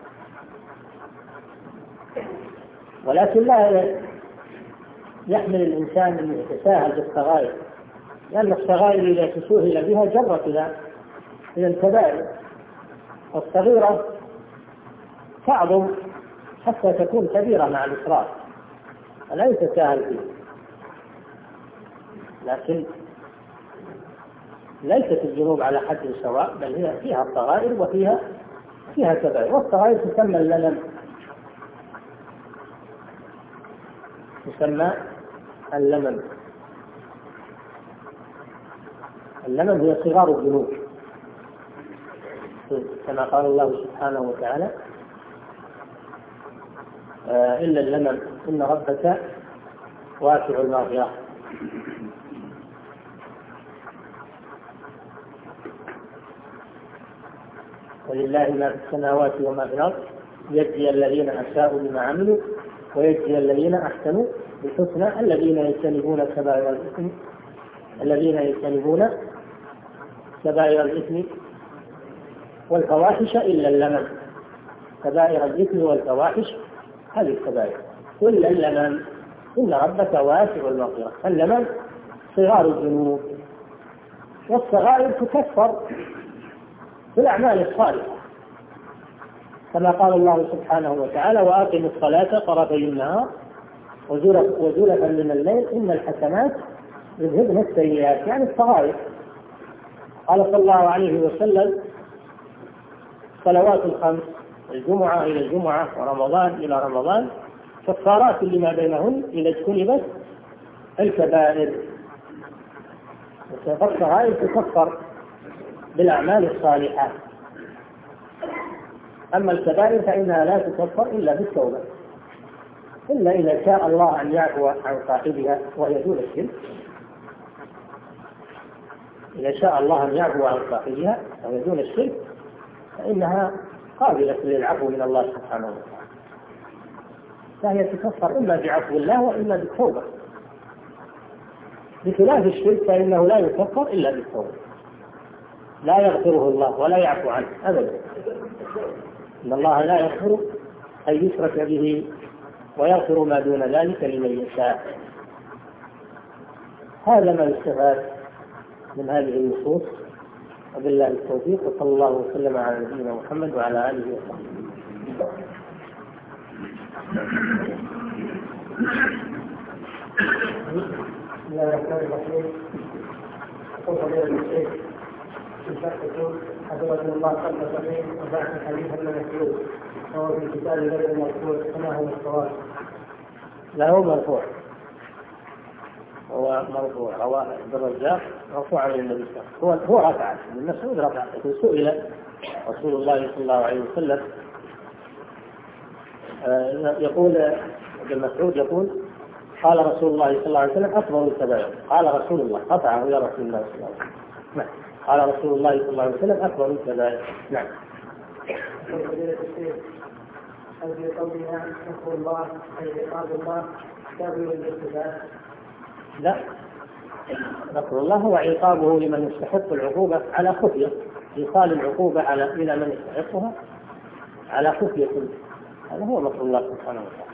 ولكن لا يحمل الإنسان أن يتساهل بالصغائر، لأن الصغائر إذا تسهل بها جرت إلى إلى الكبائر، والصغيرة تعظم حتى تكون كبيرة مع الإصرار، ولا يتساهل فيه. لكن ليست الذنوب على حد سواء، بل هي فيها صغائر وفيها فيها كبائر. والصغائر تسمى اللمم، تسمى اللمم. اللمم هي صغار الذنوب، كما قال الله سبحانه وتعالى آه إلا اللمم إن ربك واسع المغفرة. ولله ما في السماوات وما في الأرض يجزي الذين أساءوا بما عملوا ويجزي الذين أحسنوا بالحسنى الذين يجتنبون كبائر الإثم الذين يجتنبون كبائر الإثم والفواحش إلا اللمم. كبائر الإثم والفواحش هذه الكبائر إلا اللمم إن ربك واسع المغفرة. اللمم صغار الذنوب، والصغائر تكفر بالأعمال الصالحة، كما قال الله سبحانه وتعالى وأقم الصلاة طرفي النهار وزلفا من الليل إن الحسنات يذهبن السيئات، يعني الصغائر. قال صلى الله عليه وسلم صلوات الخمس الجمعة إلى الجمعة ورمضان إلى رمضان كفارات لما بينهن إذا اجتنبت الكبائر. فالصغائر تكفر بالأعمال الصالحة، أما الكبائر فإنها لا تكفر إلا بالتوبة، إلا إذا شاء الله أن يعفو عن صاحبها وهي دون الشرك. إذا شاء الله أن يعفو عن صاحبها وهي دون الشرك فإنها قابلة للعفو من الله سبحانه وتعالى، فهي تكفر إما بعفو الله وإما بالتوبة. بخلاف الشرك فإنه لا يكفر إلا بالتوبة، لا يغفره الله ولا يعفو عنه أبدا. إن الله لا يغفر أن يشرك به ويغفر ما دون ذلك لمن يشاء. هذا ما يستفاد من هذه النصوص، وبالله التوفيق، وصلى الله وسلم على نبينا محمد وعلى آله وصحبه. بسم الله الرحمن الرحيم. يقول فضيلة الشيخ في شرح حفظكم الله قبل قليل وبعث حديثا من مسعود وهو في كتاب غير مرفوع كما هو الصواب؟ لا هو مرفوع، هو مرفوع رواه ابن الرزاق مرفوعا الى النبي صلى الله عليه وسلم. هو هو رفع ابن مسعود رفع، سئل رسول الله صلى الله عليه وسلم يقول ابن مسعود يقول قال رسول الله صلى الله عليه وسلم أكبر الكبائر، قال رسول الله رفعه يا رسول الله صلى الله عليه وسلم. نعم. قال رسول الله صلى الله عليه وسلم أكبر الكبائر. نعم. هل في قولها شكر الله أي عقاب الله تابع للاتباع؟ لا، شكر الله هو عقابه لمن يستحق العقوبة على خفية، إيصال العقوبة على إلى من يستحقها على خفية، هذا هو مكر الله سبحانه وتعالى.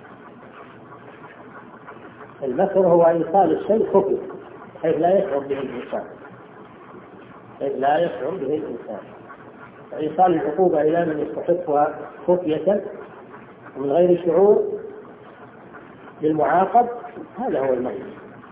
المكر هو إيصال الشيء خفية حيث لا يشعر به الإنسان، حيث لا يشعر به الإنسان. وإيصال العقوبة إلى من يستحقها خفية ومن غير شعور للمعاقب، هذا هو المقصود.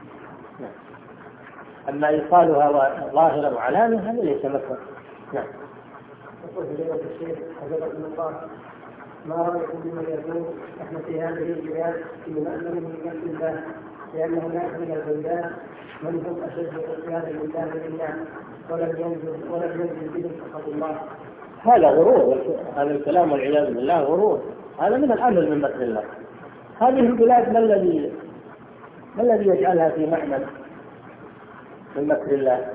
أما إيصالها ظاهرا وعلانية هذا ليس مكروه. نعم. يقول فضيلة الشيخ حفظكم الله، ما رأيكم بمن يقول نحن في هذه البلاد في مأمن من جنب الله، لأن هناك من البلدان من هم أشد عصيانا لله منا ولم ينزل ولم ينزل بهم سخط الله. هذا غرور، هذا الكلام والعياذ بالله غرور، هذا من الأمن من مكر الله. هذه البلاد ما الذي ما الذي يجعلها في مأمن من مكر الله؟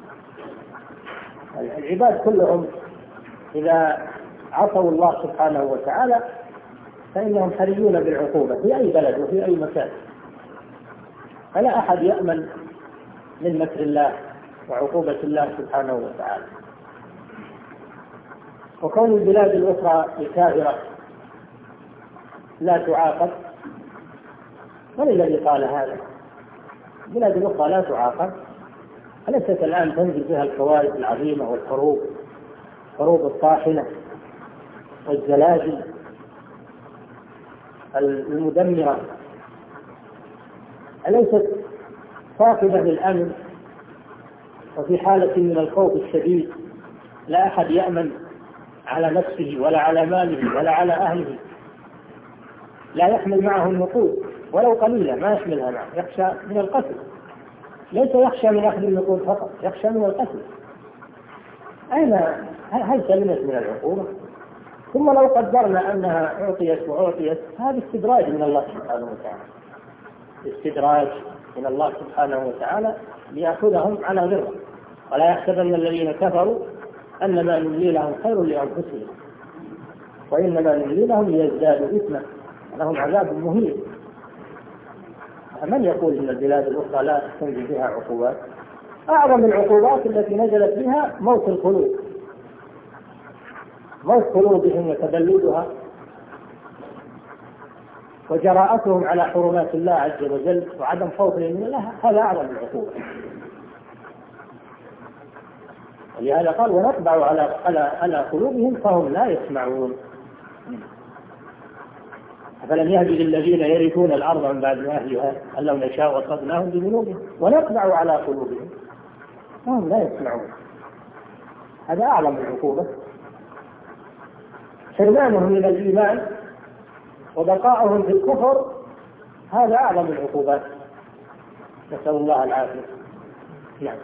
العباد كلهم إذا عصوا الله سبحانه وتعالى فإنهم حريون بالعقوبة في أي بلد وفي أي مكان، فلا أحد يأمن من مكر الله وعقوبة الله سبحانه وتعالى. وكون البلاد الأخرى الكافرة لا تعاقب، من الذي قال هذا؟ البلاد الأخرى لا تعاقب، أليست الآن تنزل بها الكوارث العظيمة والحروب، حروب الطاحنة والزلازل المدمرة؟ أليست فاقدة للأمن وفي حالة من الخوف الشديد، لا أحد يأمن على نفسه ولا على ماله ولا على أهله، لا يحمل معه النقود ولو قليلا، ما يحملها معه، يخشى من القتل، ليس يخشى من أخذ النقود فقط، يخشى من القتل. أين هل سلمت من العقوبة؟ ثم لو قدرنا أنها أعطيت وأعطيت، هذا استدراج من الله سبحانه وتعالى، استدراج من الله سبحانه وتعالى ليأخذهم على غرة. ولا يحسبن الذين كفروا أنما نملي لهم خير لأنفسهم وإنما نملي لهم ليزدادوا إثما لهم عذاب مهين. من يقول إن البلاد الأخرى لا تنزل بها عقوبات؟ أعظم العقوبات التي نزلت بها موت القلوب، موت قلوبهم وتبلدها وجراءتهم على حرمات الله عز وجل وعدم خوفهم من الله، هذا أعظم العقوبة. ولهذا قال ونطبع على على على قلوبهم فهم لا يسمعون. أفلم يهد للذين يرثون الأرض من بعد أهلها أن لو نشاء أصبناهم بذنوبهم ونطبع على قلوبهم فهم لا يسمعون، هذا أعظم العقوبة. حرمانهم من الإيمان وبقاؤهم في الكفر هذا أعظم العقوبات، نسأل الله العافية. نعم.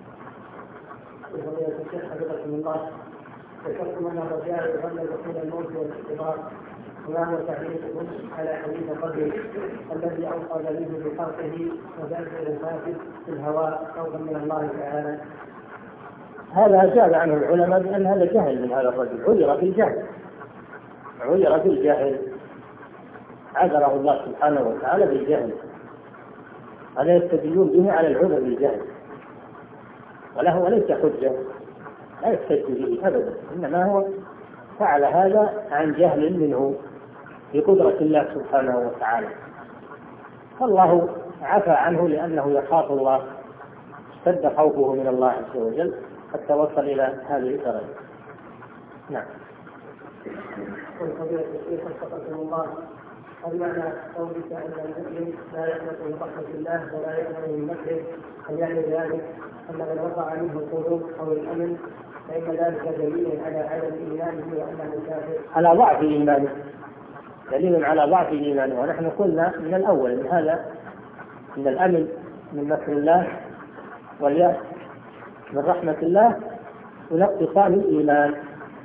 حفظكم الله، ذكرتم أن الرجاء يغلب بين الموت والاختبار، وما هو تعليقكم على حديث الرجل الذي أوصى به بخلقه وذلك الفاسد في الهواء خوفا من الله تعالى؟ هذا جاء عنه العلماء بأن هذا جهل من هذا الرجل، عذر بالجهل، عذر بالجهل، عذره الله سبحانه وتعالى بالجهل. هذا يستدلون به على العذر بالجهل، وله وليس حجة، لا يحتج به أبدا، إنما هو فعل هذا عن جهل منه بقدرة الله سبحانه وتعالى، فالله عفى عنه لأنه يخاف الله، اشتد خوفه من الله عز وجل حتى وصل إلى هذه الدرجة. نعم. فضيلة الشيخ وفقكم الله، هل معنى قولك أن المؤمن لا يقنط من رحمة الله ولا يأمن من مكره، هل يعني ذلك أن من وقع منه القلوب أو الأمن فإن ذلك دليل على عدم إيمانه وأنه كافر؟ على ضعف إيمانه، دليل على ضعف إيمانه. ونحن قلنا من الأول من هذا من الأمن من مكر الله واليأس من رحمة الله ونقصان الإيمان،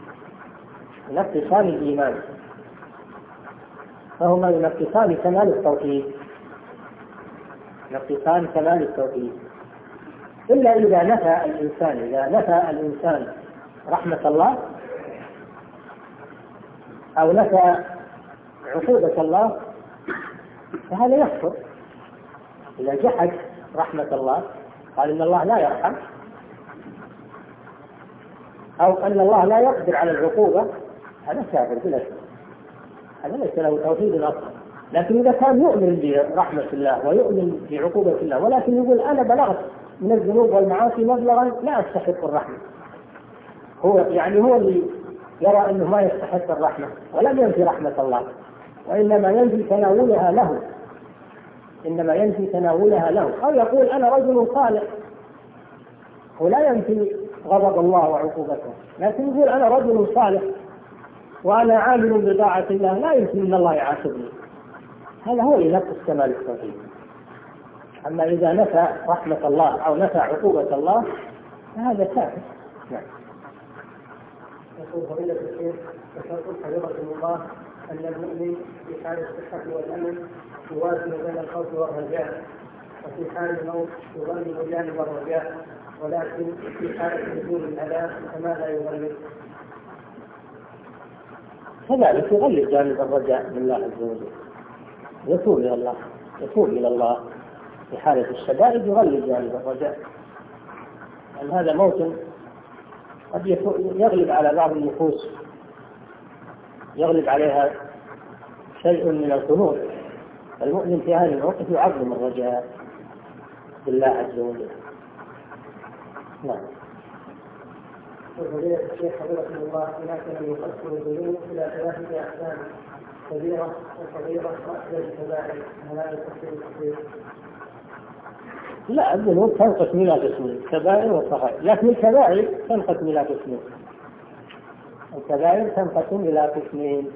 نقصان الإيمان، فهما ينقصان كمال التوحيد، نقصان كمال التوحيد. إلا إذا نفى الإنسان إذا نفى الإنسان رحمة الله أو نفى عقوبة الله فهذا يكفر. إذا جحد رحمة الله قال إن الله لا يرحم أو أن الله لا يقدر على العقوبة، هذا كافر بلا شك، هذا ليس له توحيد أصلا. لكن إذا كان يؤمن برحمة الله ويؤمن بعقوبة الله ولكن يقول أنا بلغت من الذنوب والمعاصي مبلغا لا أستحق الرحمة، هو يعني هو اللي يرى أنه ما يستحق الرحمة ولم ينفي رحمة الله، وإنما ينفي تناولها له، إنما ينفي تناولها له، أو يقول أنا رجل صالح، ولا ينفي غضب الله وعقوبته، لكن يقول أنا رجل صالح وأنا عامل بطاعة الله، لا يمكن أن الله يعاقبني. هذا هو اللي نقص كمال التوحيد. أما إذا نفى رحمة الله أو نفى عقوبة الله فهذا كافر. نعم. يقول فضيلة الشيخ وشرط حفظكم الله أن المؤمن في حال الصحة والأمن يوازن بين الخوف والرجاء، وفي حال الموت يغلب جانب الرجاء، ولكن في حالة نزول العذاب فماذا يغلب؟ كذلك يغلب جانب الرجاء بالله عز وجل، يتوب إلى الله، يتوب إلى الله في حالة الشدائد، يغلب جانب الرجاء، لأن هذا موت قد يغلب على بعض النفوس، يغلب عليها شيء من القنوط. المؤمن في هذا الموقف يعظم الرجاء بالله عز وجل. نعم. وفضيلة الشيخ حفظكم الله هناك من يقسم الذنوب إلى ثلاثة أقسام: كبيرة وصغيرة وأكبر الكبائر، هل هذا التفسير صحيح؟ لا، الذنوب تنقسم إلى قسمين: كبائر وصغائر، لكن الكبائر تنقسم إلى قسمين، الكبائر تنقسم إلى قسمين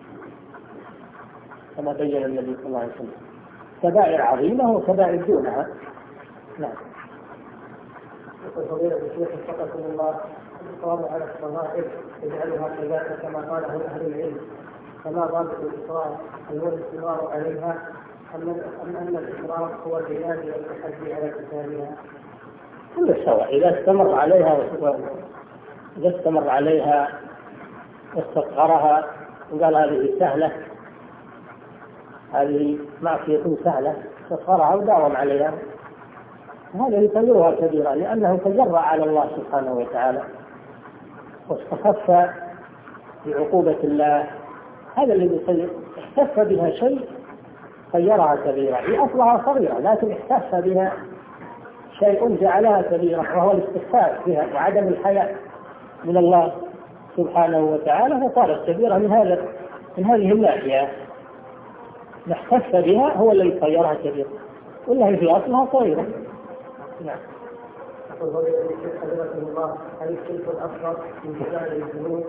كما بين النبي صلى الله عليه وسلم: كبائر عظيمة وكبائر دونها. نعم. يقول فضيلة الشيخ وفقكم الله الإصرار على الصغائر يجعلها كذلك كما قاله أهل العلم، فما ضابط الإصرار؟ هل هو الاستمرار عليها أم أن الإصرار هو العناد والتحدي على ارتكابها؟ كل سواء، إذا استمر عليها إذا استمر عليها واستصغرها وقال هذه سهلة، هذه معصية سهلة، استصغرها وداوم عليها، هذا يصيرها كبيرة، لأنه تجرأ على الله سبحانه وتعالى واستخف بعقوبة الله. هذا الذي يصير احتف بها شيء صيرها كبيرة، هي أصلها صغيرة لكن احتف بها شيء جعلها كبيرة، وهو الاستخفاف بها وعدم الحياء من الله سبحانه وتعالى، فصارت كبيرة من هذا من هذه الناحية. احتف بها هو الذي صيرها كبيرة، والله في أصلها صغيرة. نعم. يقول فضيلة الشيخ حفظكم الله هل الشرك الأصغر من كبائر الذنوب؟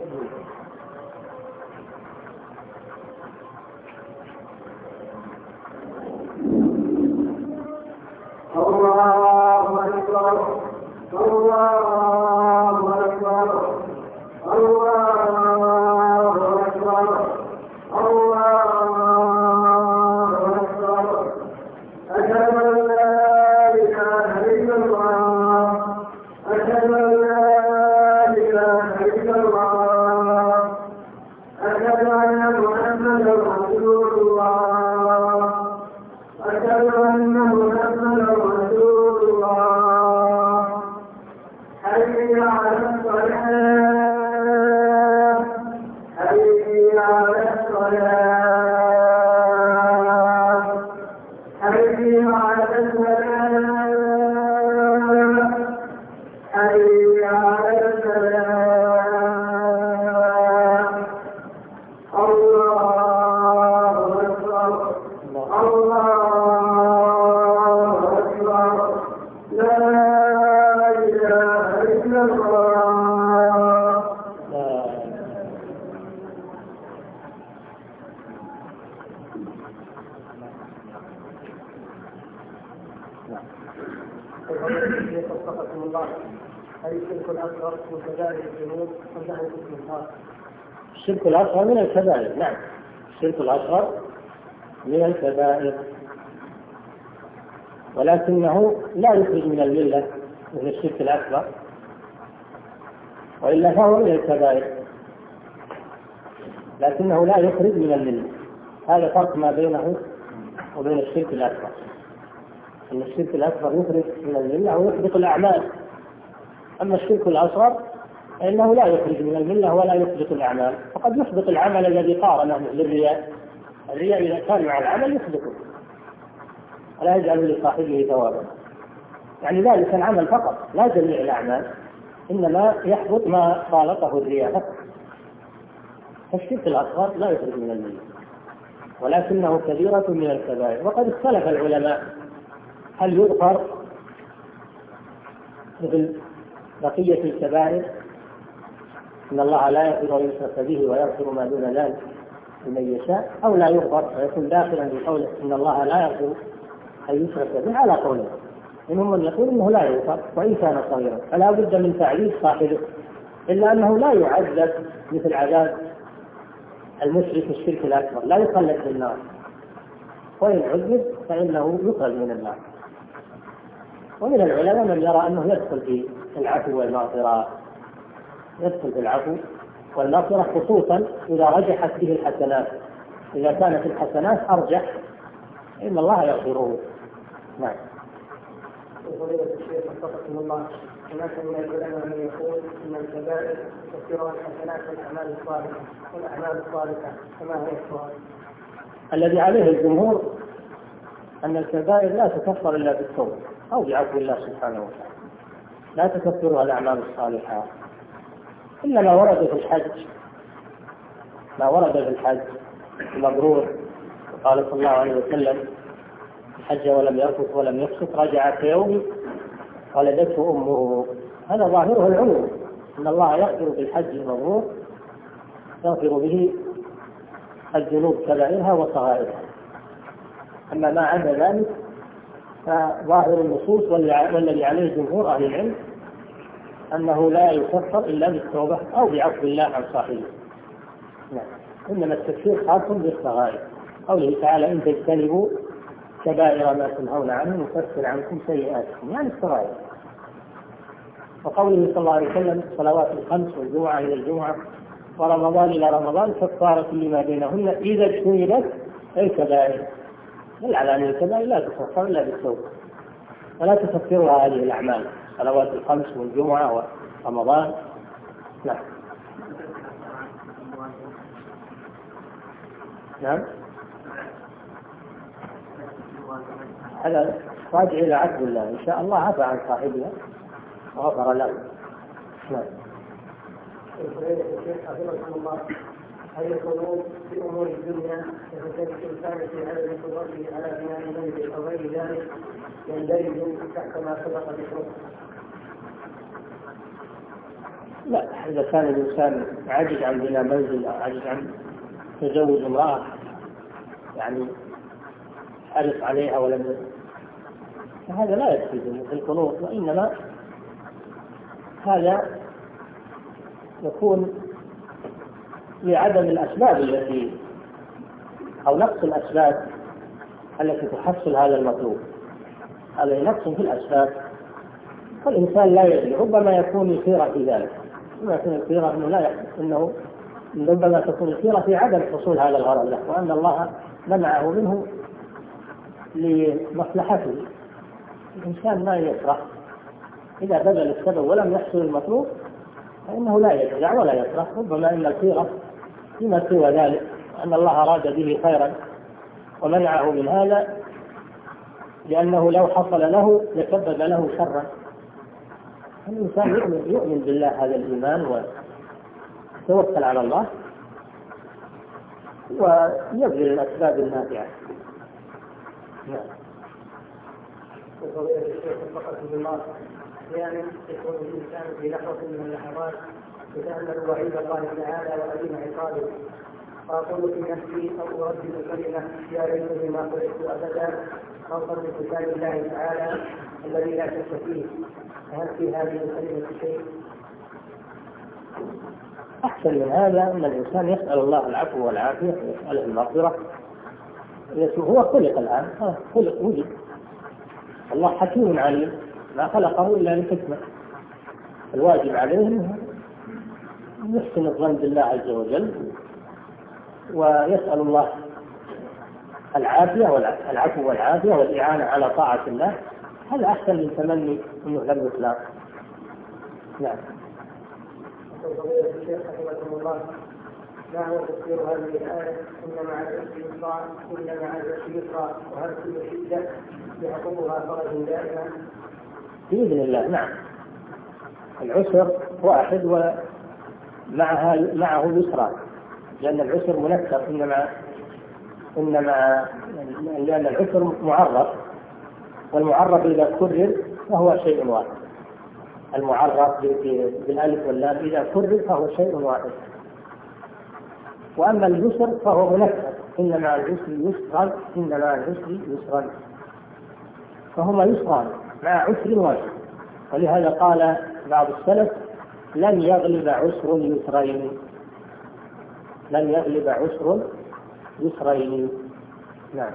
الله أكبر الله أكبر الله أكبر الله أكبر أشهد أن لا إله إلا الله أشهد أن لا إله إلا الله أشهد أن محمدا رسول الله أشهد أن محمدا رسول الله حي على الصلاة حي على الصلاة حي على الصلاة حي على الصلاة الله أكبر الله أكبر لا إله إلا الله. وفقكم الله هل الشرك الأصغر من كبائر الذنوب أم له اسم خاص؟ الشرك الأصغر من الكبائر. نعم، الشرك الأصغر من الكبائر، ولكنه لا يخرج من الملة مثل الشرك الأكبر، وإلا فهو من الكبائر لكنه لا يخرج من الملة. هذا فرق ما بينه وبين الشرك الأكبر، أن الشرك الأكبر يخرج من الملة ويحبط الأعمال، أما الشرك الأصغر فإنه لا يخرج من الملة ولا يحبط الأعمال، وقد يحبط العمل الذي قارنه للرياء. الرياء إذا كان مع العمل يحبطه ولا يجعل لصاحبه ثوابا، يعني ذلك العمل فقط لا جميع الأعمال، إنما يحبط ما خالطه الرياء. فالشرك الأصغر لا يخرج من الملة، ولكنه كبيرة من الكبائر. وقد اختلف العلماء هل يغفر مثل بقية الكبائر، إن الله لا يغفر أن يشرك به ويغفر ما دون ذلك لمن يشاء، أو لا يغفر ويكون داخلا بقوله إن الله لا يغفر أن يشرك به، على قوله. منهم من يقول إنه لا يغفر وإن كان صغيرا، فلا بد من تعذيب صاحبه، إلا أنه لا يعذب مثل عذاب المشرك الشرك الأكبر، لا يخلد في النار، وإن عذب فإنه يخرج من النار. ومن العلماء من يرى أنه يدخل في العفو والمغفرة، يدخل في العفو والمغفرة خصوصا إذا رجحت به الحسنات، إذا كانت الحسنات أرجح إن الله يغفره. نعم. فضيلة الشيخ وفقكم الله، هناك من العلماء من يقول ان الكبائر تكفر الحسنات والاعمال الصالحه والاعمال الصالحه، فما هي الصواب؟ الذي عليه الجمهور ان الكبائر لا تكفر الا بالتوبه او بعفو الله سبحانه وتعالى، لا تكفرها الاعمال الصالحه الا ما ورد في الحج، ما ورد في الحج المبرور، قال صلى الله عليه وسلم: حج ولم يرفث ولم يفسق رجع كيوم ولدته امه. هذا ظاهره العموم، ان الله يغفر بالحج المبرور، يغفر به الذنوب كبائرها وصغائرها. اما ما عدا ذلك فظاهر النصوص والذي عليه جمهور اهل العلم انه لا يكفر الا بالتوبه او بعفو الله عن صاحبه. نعم. انما التكفير خاص بالصغائر، قوله تعالى: ان تجتنبوا كبائر ما تنهون عنه نكفر عنكم سيئاتكم، يعني الصغائر. وقوله صلى الله عليه وسلم: الصلوات الخمس والجمعة إلى الجمعة ورمضان إلى رمضان كفارة لما بينهن إذا اجتنبت الكبائر. دل على أن الكبائر لا تكفر إلا بالتوبة، ولا تكفرها هذه الأعمال، الصلوات الخمس والجمعة ورمضان. نعم. نعم. هذا راجع إلى عفو الله، إن شاء الله عفى عن صاحبها وغفر له. نعم. هل القلوب في امور الدنيا يتجد الانسان في عدم قدرته على بناء بيت او غير ذلك يندرج تحت ما سبق ذكره؟ لا، اذا كان الانسان عاجز عن بناء منزل او عاجز عن تزوج امراه، يعني حرص عليها ولم، فهذا لا يكفي في القنوط، وانما هذا يكون لعدم الأسباب التي أو نقص الأسباب التي تحصل هذا المطلوب. هذا نقص في الأسباب، والإنسان لا يدري، ربما يكون الخيرة في ذلك، ربما يكون الخيرة إنه لا يحصل، إنه ربما تكون الخيرة في عدم حصول هذا الغرض له، وأن الله منعه منه لمصلحته. الإنسان ما يفرح إذا بذل السبب ولم يحصل المطلوب، فإنه لا يجزع ولا يفرح، ربما إن الخيرة فيما سوى ذلك، أن الله أراد به خيرا ومنعه من هذا لأنه لو حصل له لسبب له شرا. الإنسان يؤمن, يؤمن بالله هذا الإيمان ويتوكل على الله ويبذل الأسباب النافعة. نعم. وقضية الشيخ فقط بالله، يعني يكون الإنسان في لحظة من اللحظات يتأمل وعيد الله تعالى وأليم عقابه، فأقول في نفسي أو أردد كلمة: يا ليتني ما خلقت أبدا، خوفا من كتاب الله تعالى الذي لا شك فيه. فهل في هذه الكلمة شيء؟ أحسن من هذا أن الإنسان يسأل الله العفو والعافية ويسأله المغفرة. هو خلق الآن، خلق وجد، الله حكيم عليم، ما خلقه إلا لحكمة. الواجب عليه أن يحسن الظن بالله عز وجل ويسأل الله العافية والعفو والعافية والإعانة على طاعة الله. هذا أحسن من تمني أنه لم يخلق. نعم. فضيلة الشيخ رحمه الله، ما هو تفسير هذه الآية: إن مع العسر يسرا إن مع العسر يسرا وهل كل شدة يعقبها فرج دائما؟ بإذن الله. نعم. العسر واحد ومعها معه يسران، لأن العسر منكر، إنما إنما لأن العسر معرف، والمعرف إذا كرر فهو شيء واحد. المعرف بالألف واللام إذا كرر فهو شيء واحد. وأما اليسر فهو منكر، إن مع العسر يسرا، إن مع العسر يسرا، فهما يسران مع عسر واحد. ولهذا قال بعض السلف: لن يغلب عسر يسرين، لن يغلب عسر يسرين. نعم.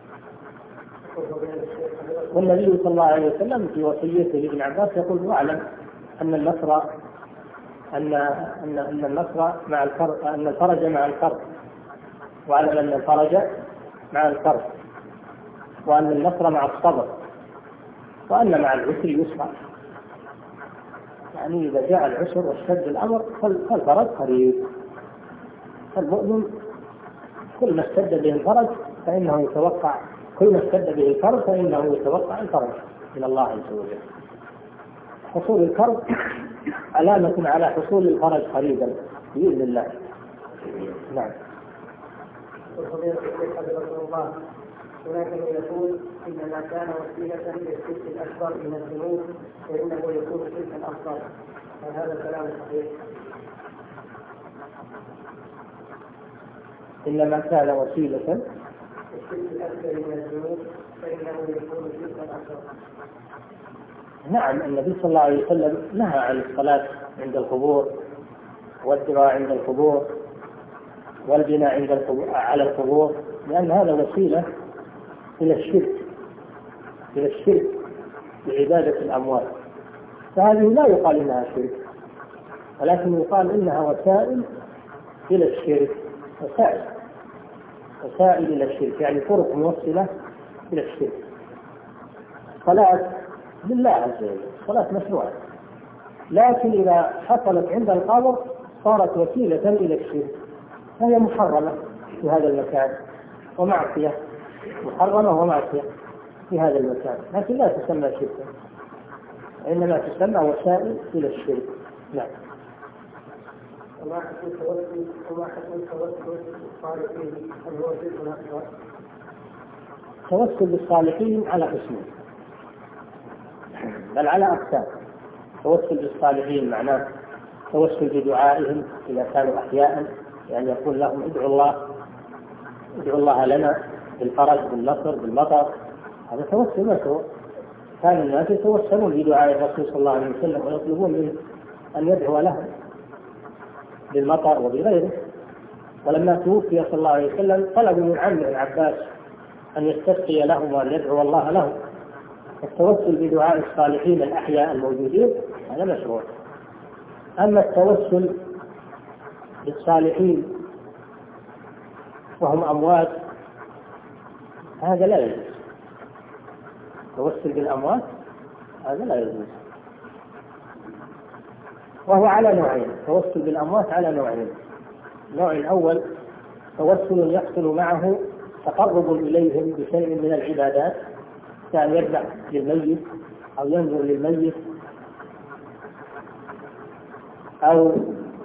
والنبي صلى الله عليه وسلم في وصيته لابن عباس يقول: واعلم أن النصر أن أن أن النصر مع الفرج، أن الفرج مع الكرب، واعلم أن الفرج مع الكرب، وأن النصر مع الصبر، وأن مع العسر يسرا. يعني إذا جاء العسر واشتد الأمر فالفرج قريب. المؤمن كل ما اشتد به الفرج فإنه يتوقع، كل ما اشتد به الكرب فإنه يتوقع الفرج من الله عز وجل. حصول الكرب علامة على حصول الفرج قريبا بإذن الله. نعم. هناك من يقول إن ما كان وسيلة للشرك الأكبر من الذنوب فإنه يكون شركا أصغر، هل هذا الكلام صحيح؟ إن ما كان وسيلة للشرك الأكبر من الذنوب فإنه يكون شركا أصغر. نعم، النبي صلى الله عليه وسلم نهى عن الصلاة عند القبور، والدعاء عند القبور، والبناء عند القبور على القبور، لأن هذا وسيلة إلى الشرك، إلى الشرك بعبادة الأموات. فهذه لا يقال إنها شرك، ولكن يقال إنها وسائل إلى الشرك، وسائل وسائل إلى الشرك، يعني طرق موصلة إلى الشرك. صلاة لله عز وجل، صلاة مشروعة، لكن إذا حصلت عند القبر صارت وسيلة إلى الشرك، فهي محرمة في هذا المكان ومعصية، محرمة ومعصية في هذا المكان، لكن لا تسمى شركا، إنما تسمى وسائل إلى الشرك. نعم. وما حكم التوسل وما حكم التوسل بالصالحين، هل هو شرك أكبر؟ التوسل بالصالحين على قسمين، بل على أقسام. التوسل بالصالحين معناه التوسل بدعائهم إذا كانوا أحياء، يعني يقول لهم: ادعوا الله ادعوا الله لنا بالفرج، بالنصر، بالمطر. هذا توسل مشروع. كان الناس يتوسلون بدعاء الرسول صلى الله عليه وسلم ويطلبون منه أن يدعو لهم بالمطر وبغيره. ولما توفي صلى الله عليه وسلم طلبوا من عمه العباس أن يستسقي لهم وأن يدعو الله لهم. التوسل بدعاء الصالحين الأحياء الموجودين هذا مشروع. أما التوسل بالصالحين وهم أموات هذا لا يجوز. التوسل بالأموات هذا لا يجوز، وهو على نوعين. التوسل بالأموات على نوعين. النوع الأول توسل يحصل معه تقرب إليهم بشيء من العبادات، كان يذبح للميت أو ينظر للميت أو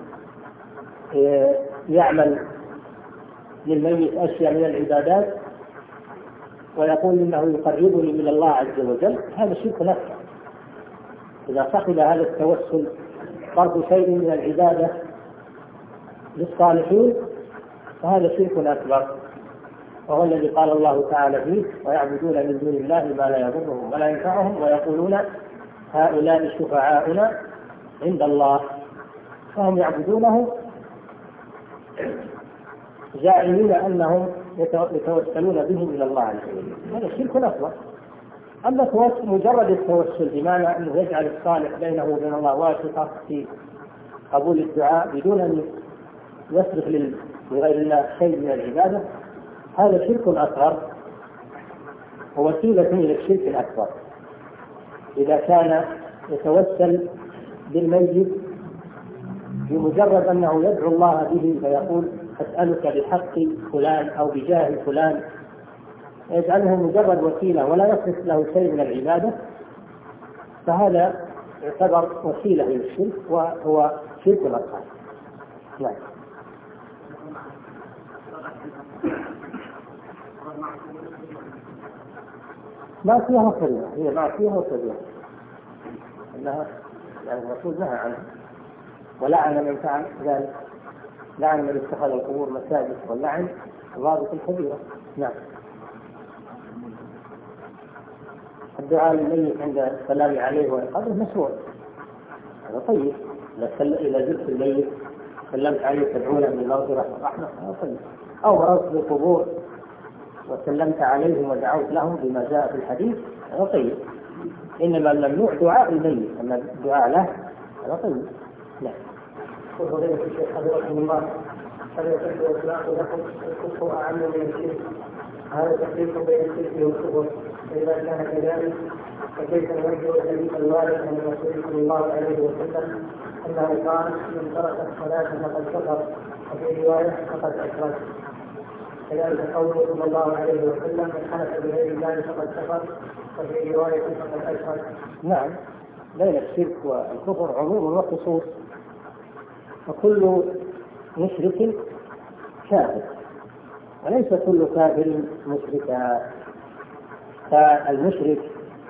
يعمل للميت أشياء من العبادات ويقول إنه يقربني من الله عز وجل. هذا شرك أكبر. إذا صحب هذا التوسل فرض شيء من العبادة للصالحين فهذا شرك أكبر، وهو الذي قال الله تعالى فيه: ويعبدون من دون الله ما لا يضرهم ولا ينفعهم ويقولون هؤلاء شفعاؤنا عند الله. فهم يعبدونه زاعمين أنهم يتوسلون بهم إلى الله عز وجل. هذا شرك أكبر. أما مجرد التوسل بمعنى أنه يجعل الصالح بينه وبين الله واسطة في قبول الدعاء بدون أن يصرف لغير الله شيء من العبادة، هذا شرك أصغر ووسيلة إلى الشرك الأكبر. إذا كان يتوسل بالميت بمجرد أنه يدعو الله به فيقول: أسألك بحق فلان أو بجاه فلان، يجعله مجرد وسيلة ولا يصرف له شيء من العبادة، فهذا يعتبر وسيلة للشرك وهو شرك الأصغر. نعم. ما فيها كبيرة، هي ما فيها كبيرة، أنها يعني الرسول نهى عنها ولعن من فعل ذلك، لعن من اتخذ القبور مساجد، واللعن ضابط الكبيرة. نعم. الدعاء للميت عند السلام عليه وإيقاظه مشروع، هذا طيب. إذا زرت الميت سلمت عليه تدعو له بالمغفرة والرحمة هذا طيب. أو مررت بالقبور وسلمت عليهم ودعوت لهم بما جاء في الحديث هذا طيب. إنما الممنوع دعاء الميت، أما الدعاء له هذا طيب. نعم. وفضيلة الشيخ حفظكم الله، هل يصح إطلاق لكم الكفر أعم من الشرك؟ هذا تفريق بين الشرك والكفر، فإذا كان كذلك فكيف نرجو الحديث الوارد عن الرسول صلى الله عليه وسلم أنه قال: من ترك الصلاة فقد كفر، وفي رواية فقد أشرك. كذلك قوله صلى الله عليه وسلم: من حلف بغير الله فقد كفر، وفي رواية فقد أشرك. نعم، بين الشرك والكفر عموم وخصوص، وكل مشرك كافر، وليس كل كافر مشركا. فالمشرك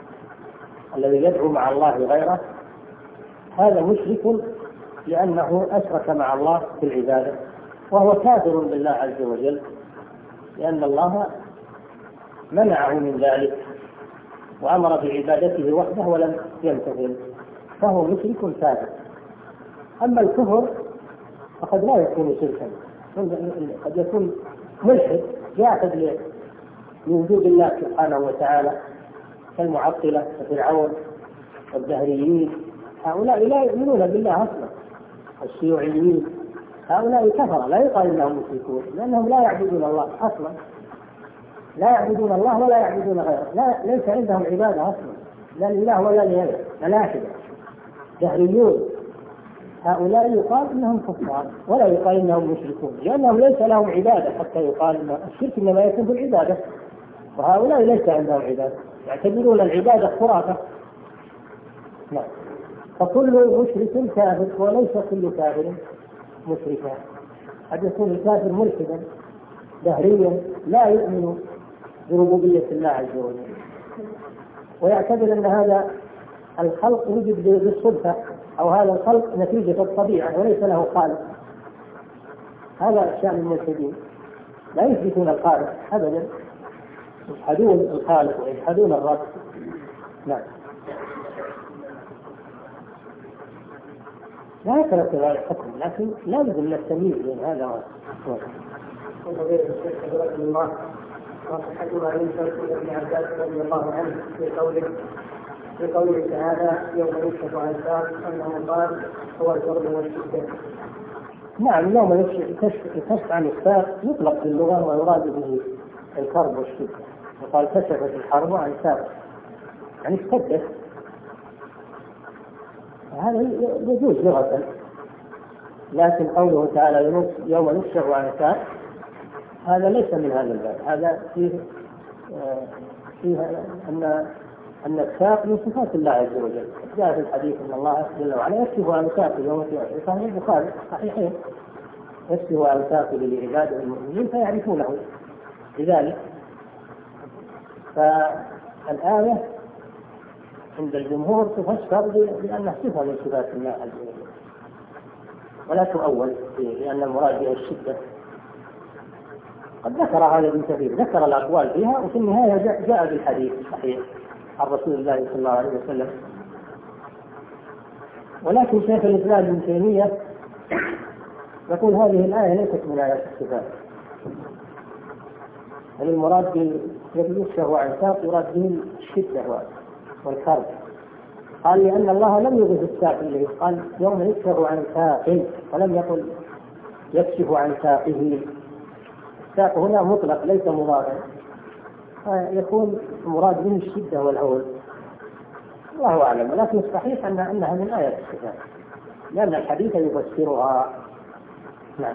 الذي يدعو مع الله غيره هذا مشرك لأنه أشرك مع الله في العبادة، وهو كافر بالله عز وجل لأن الله منعه من ذلك وأمر بعبادته وحده ولم يمتثل، فهو مشرك كافر. أما الكفر فقد لا يكون شركا، قد يكون ملحد يعتد لوجود الله سبحانه وتعالى كالمعطلة وفرعون والدهريين، هؤلاء لا يؤمنون بالله أصلا. الشيوعيين هؤلاء كفر، لا يقال إنهم مشركون لأنهم لا يعبدون الله أصلا، لا يعبدون الله ولا يعبدون غيره، لا ليس عندهم عبادة أصلا، لا لله ولا لغيره، ملاحدة دهريون، هؤلاء يقال إنهم كفار ولا يقال إنهم مشركون لأنهم ليس لهم عبادة حتى يقال إن الشرك إنما يكون بالعبادة، وهؤلاء ليس عندهم عبادة، يعتبرون العبادة خرافة. نعم. فكل مشرك كافر وليس كل كافر مشركا. قد يكون الكافر ملحدا دهريا لا يؤمن بربوبية الله عز وجل ويعتبر أن هذا الخلق يوجد بالصدفة، أو هذا الخلق نتيجة الطبيعة وليس له خالق. هذا شأن الملحدين، لا يثبتون الخالق أبدا، يجحدون الخالق ويجحدون الرب. نعم. لا يترك هذا الحكم، لكن لا بد من التمييز بين هذا وهذا. وغير الشيخ حفظكم الله، وصحتنا عن ابن عباس رضي الله عنه في قوله في قوله تعالى: يوم يكشف عن ساق، انه قال: هو الكرب والشده. نعم، يوم يكشف عن الساق يطلق في اللغه ويراد به الكرب والشده، وقال كشفت الحرب عن ساق يعني اشتدت، هذا يجوز لغه. لكن قوله تعالى يوم يكشف عن ساق هذا ليس من هذا الباب، هذا فيه فيه ان ان الساق من صفات الله عز وجل. جاء في الحديث ان الله جل وعلا يكشف عن ساقه يوم القيامه، صحيح البخاري صحيحين، يكشف عن ساقه لعباده المؤمنين فيعرفونه لذلك. فالآية عند الجمهور تفسر بأنها صفة من صفات الله عز وجل ولا تؤول لأن المراد بها الشدة. قد ذكر هذا ابن كثير، ذكر الأقوال فيها، وفي النهاية جاء بالحديث الصحيح عن رسول الله صلى الله عليه وسلم. ولكن شيخ الإسلام ابن تيمية يقول هذه الآية ليست من آيات الصفات، بل المراد باليسر عن ساق يراد به الشدة والكرب. قال لأن الله لم يضف الساق إليه، قال يوم يكشف عن ساق ولم يقل يكشف عن ساقه. الساق هنا مطلق ليس مضافا، فيكون مراد به الشدة والهول، الله أعلم. ولكن الصحيح أن أنها من آيات الصفات لأن الحديث يفسرها. نعم.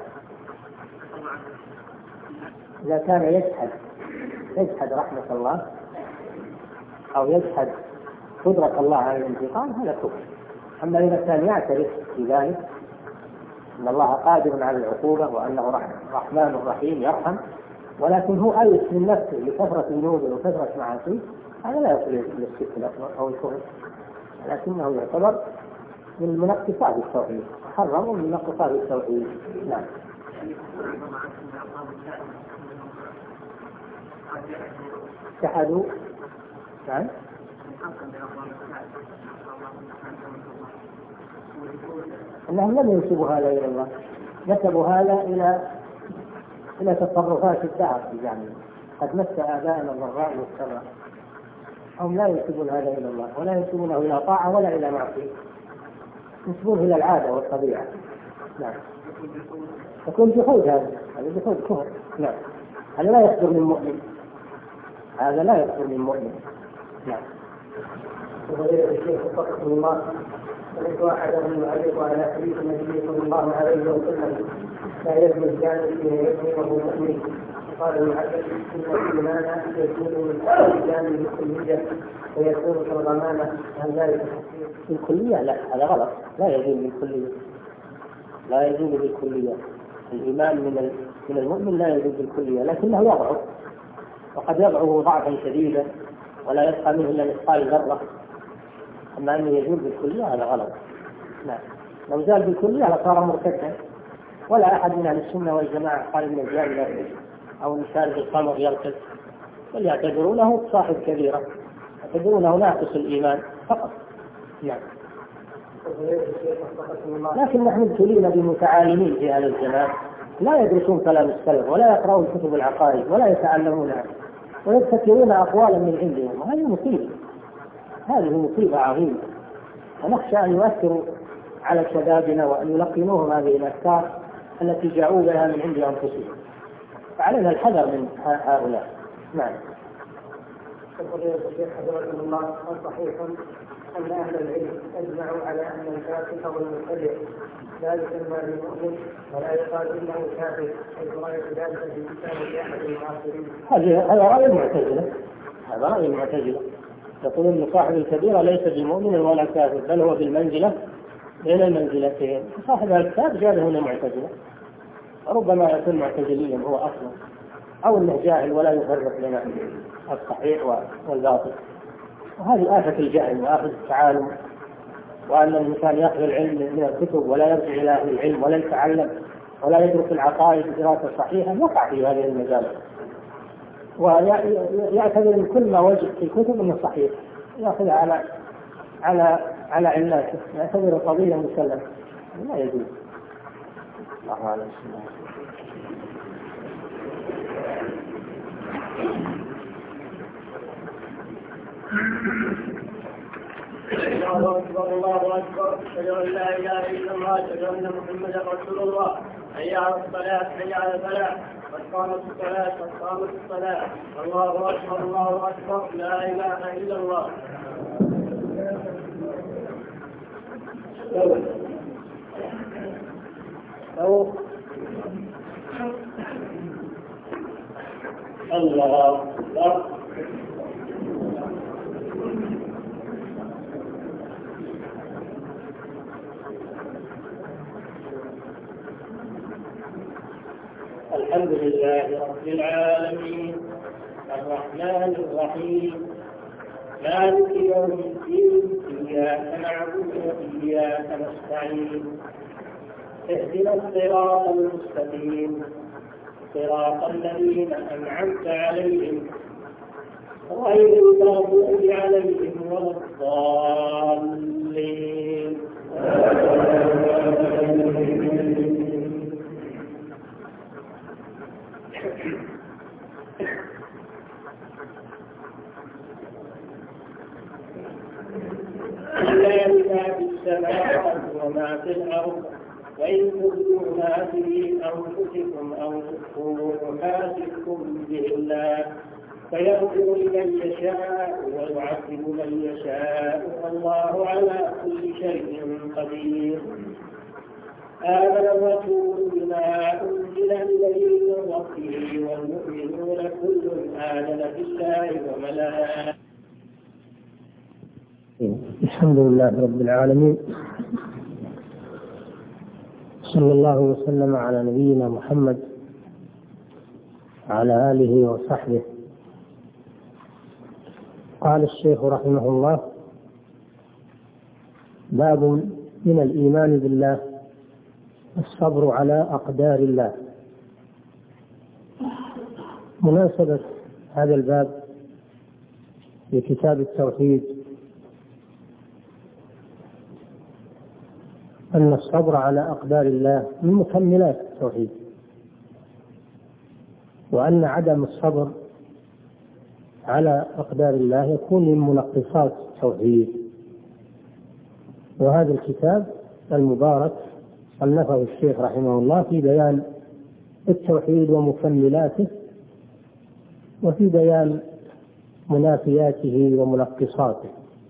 إذا كان يجحد يجحد رحمة الله أو يجحد قدرة الله على الانتقام هذا كفر. أما إذا كان يعترف بذلك أن الله قادر على العقوبة وأنه رحمن رحيم يرحم، ولكن هو أيس من نفسه لكثرة ذنوبه وكثرة معاصيه، هذا لا يصل إلى الشرك الأكبر أو الكفر، لكنه يعتبر من منقصات التوحيد، حرم من منقصات التوحيد. نعم. اتحدوا. نعم. أنهم لم ينسبوا هذا إلى الله، نسبوا هذا إلى إلى تصرفات الدهر في جانبه، قد مس آباءنا الضراء والسراء. هم لا ينسبون هذا إلى الله، ولا ينسبونه إلى طاعة ولا إلى معصية، ينسبونه إلى العادة والطبيعة. نعم. يكون جحود، هذا هذا جحود كفر. نعم. هذا لا يصدر من مؤمن، هذا لا يصدر من مؤمن. نعم. وغير الشيخ وفقكم الله، سمعت واحدهم يعلق على حديث النبي صلى الله عليه وسلم: لا يزني الجانب فيما يزني وهو مؤمن. قال المعلق: ان الايمان يزول من الجانب بالكليه ويكون في الغمامه. هل ذلك بالكليه؟ لا، هذا غلط، لا يزول بالكليه، لا يزول بالكليه. الايمان من من المؤمن لا يزول بالكليه، لكنه يضعف، وقد يضعف ضعفا شديدا ولا يبقى منه الا مثقال ذره. أما أنه يزول بالكلية هذا غلط. لا، لو زال بالكلية لصار مرتدا، ولا أحد من أهل السنة والجماعة قال من الزال يرتد أو من شارب الخمر يرتد، بل يعتبرونه صاحب كبيرة، يعتبرونه ناقص الإيمان فقط. نعم. لكن نحن ابتلينا بمتعالمين في هذا الزمان لا يدرسون كلام السلف ولا يقرؤون كتب العقائد ولا يتعلمونها ويبتكرون أقوالا من عندهم، وهذه مصيبة، هذه مصيبة عظيمة، ونخشى أن يؤثروا على شبابنا وأن يلقنوهم هذه الأفكار التي جاءوا بها من عند أنفسهم، فعلينا الحذر من هؤلاء. نعم. يقول الشيخ حفظكم الله: صحيح أن أهل العلم أجمعوا على أن الفاسق والمبتدع لا يسمى بالمؤمن ولا يقال إنه كافر، حيث رأيت ذلك في كتاب أحد المعاصرين. هذا رأي المعتزلة، هذا رأي المعتزلة، يقول ان صاحب الكبيرة ليس بمؤمن ولا كافر، بل هو بالمنزلة بين المنزلتين. صاحب الكتاب جاء هنا معتزلة، ربما يكون معتزليا هو اصلا، او انه جاهل ولا يفرق بين الصحيح والباطل. وهذه آفة الجهل وآفة التعالم، وأن الإنسان يأخذ العلم من الكتب ولا يرجع إلى أهل العلم ولا يتعلم ولا يدرك العقائد بدراسة صحيحة، وقع في هذه المجال، ويعتبر كل ما وجد في الكتب انه صحيح، ياخذ على على على علاته، يعتبر قضيه مسلمه، لا يجوز. الله عليه وسلم. الله أكبر الله أكبر، أشهد أن لا إله إلا الله، أشهد أن محمدا رسول الله. حي على الصلاة، حي على الفلاح، قد قامت الصلاة، قد قامت الصلاة. الله أكبر الله أكبر، لا إله إلا الله. الله أكبر. الحمد لله رب العالمين، الرحمن الرحيم، مالك يوم الدين، إياك نعبد وإياك نستعين، اهدنا الصراط المستقيم، صراط الذين أنعمت عليهم غير المغضوب عليهم ولا الضالين. لله ما في السماوات وما في الأرض، وإن تبدوا ما في أنفسكم أو تخفوه يحاسبكم به الله، فيغفر لمن يشاء ويعذب من يشاء، والله على كل شيء قدير. آمن الرسول بما أنزل إليه من ربه والمؤمنون كل آمن بالله وملائكته. الحمد لله رب العالمين، صلى الله وسلم على نبينا محمد وعلى آله وصحبه. قال الشيخ رحمه الله: باب من الإيمان بالله الصبر على أقدار الله. مناسبة هذا الباب في كتاب التوحيد أن الصبر على أقدار الله من مكملات التوحيد، وأن عدم الصبر على أقدار الله يكون من منقصات التوحيد. وهذا الكتاب المبارك صنفه الشيخ رحمه الله في بيان التوحيد ومكملاته، وفي بيان منافياته ومنقصاته.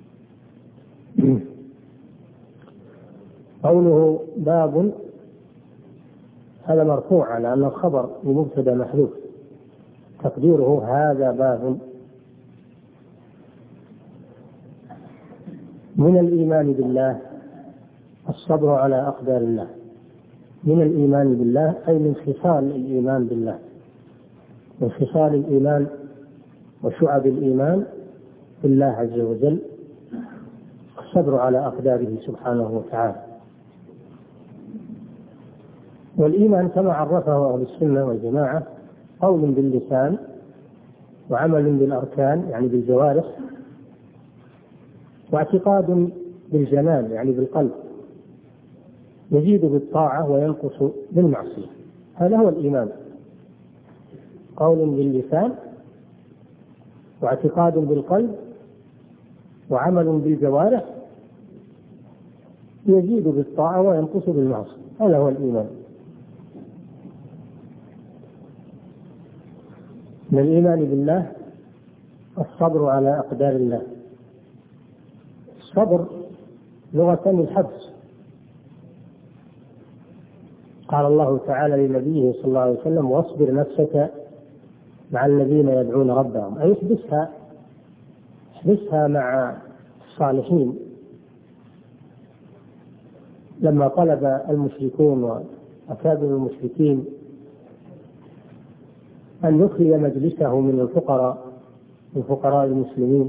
قوله باب هذا مرفوع على أن الخبر بمبتدأ محذوف، تقديره هذا باب. من الإيمان بالله الصبر على أقدار الله. من الإيمان بالله أي من خصال الإيمان بالله، من خصال الإيمان وشعب الإيمان بالله عز وجل الصبر على أقداره سبحانه وتعالى. والإيمان كما عرفه أهل السنة والجماعة قول باللسان وعمل بالأركان يعني بالجوارح، واعتقاد بالجنان يعني بالقلب، يزيد بالطاعة وينقص بالمعصية. هذا هو الإيمان، قول باللسان واعتقاد بالقلب وعمل بالجوارح يزيد بالطاعة وينقص بالمعصية. هذا هو الإيمان. من الإيمان بالله الصبر على أقدار الله. الصبر لغة الحبس. قال الله تعالى لنبيه صلى الله عليه وسلم: واصبر نفسك مع الذين يدعون ربهم، أي احبسها احبسها مع الصالحين. لما طلب المشركون وأكابر المشركين أن يخلي مجلسه من الفقراء من فقراء المسلمين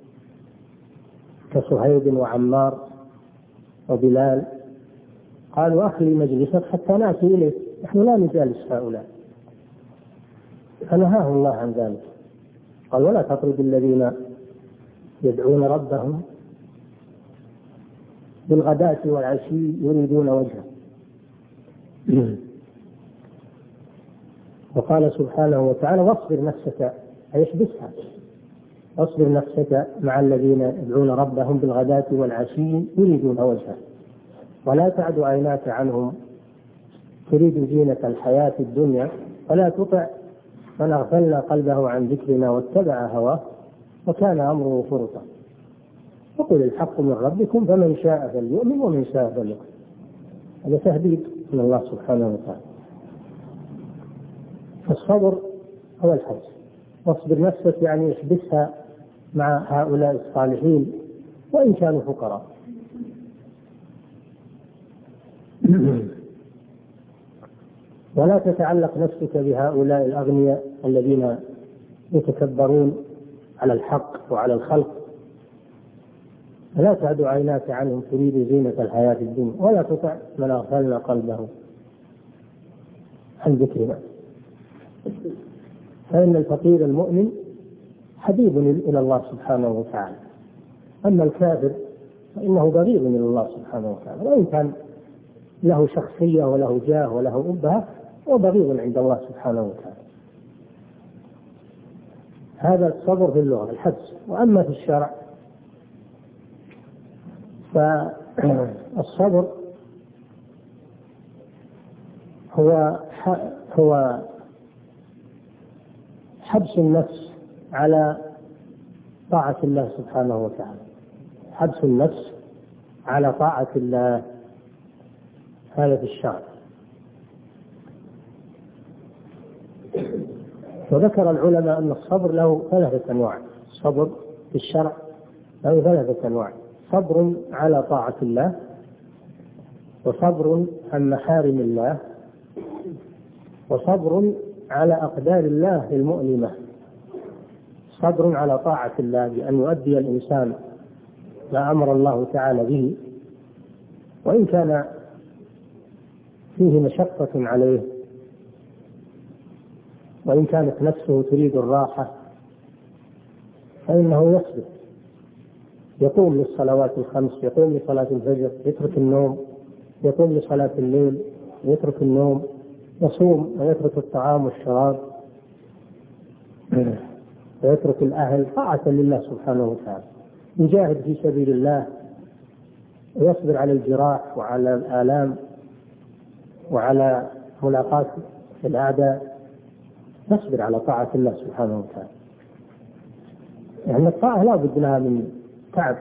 كصهيب وعمار وبلال، قالوا: أخلي مجلسك حتى نأتي إليك، نحن لا نجالس هؤلاء. فنهاه الله عن ذلك، قال: ولا تطرد الذين يدعون ربهم بالغداة والعشي يريدون وجهه. وقال سبحانه وتعالى: واصبر نفسك، أي احبسها، واصبر نفسك مع الذين يدعون ربهم بالغداة والعشي يريدون وجهه ولا تعد عيناك عنهم تريد زينة الحياة الدنيا ولا تطع من أغفلنا قلبه عن ذكرنا واتبع هواه وكان أمره فرطا وقل الحق من ربكم فمن شاء فليؤمن ومن شاء فليكفر. هذا تهديد من الله سبحانه وتعالى. فالصبر هو الحبس. واصبر نفسك يعني احبسها مع هؤلاء الصالحين وإن كانوا فقراء. ولا تتعلق نفسك بهؤلاء الأغنياء الذين يتكبرون على الحق وعلى الخلق. لا تعد عيناك عنهم تريد زينة الحياة الدنيا ولا تطع من أغفلنا قلبه عن ذكرنا. فإن الفقير المؤمن حبيب إلى الله سبحانه وتعالى، أما الكافر فإنه بغيض إلى الله سبحانه وتعالى، وإن كان له شخصية وله جاه وله أبهة وبغيض عند الله سبحانه وتعالى. هذا الصبر في اللغة الحبس. وأما في الشرع فالصبر هو هو حبس النفس على طاعة الله سبحانه وتعالى، حبس النفس على طاعة الله. هذا في الشرع. وذكر العلماء أن الصبر له ثلاثة أنواع. الصبر في الشرع له ثلاثة أنواع: صبر على طاعة الله، وصبر عن محارم الله، وصبر على أقدار الله المؤلمة. صبر على طاعة الله بأن يؤدي الإنسان ما أمر الله تعالى به، وإن كان فيه مشقة عليه، وإن كانت نفسه تريد الراحة، فإنه يصبر، يقوم للصلوات الخمس، يقوم لصلاة الفجر، يترك النوم، يقوم لصلاة الليل، يترك النوم، يصوم ويترك الطعام والشراب، ويترك الأهل طاعة لله سبحانه وتعالى، يجاهد في سبيل الله، ويصبر على الجراح وعلى الآلام وعلى ملاقاة الأعداء، يصبر على طاعة الله سبحانه وتعالى. يعني الطاعة لا بد لها من تعب.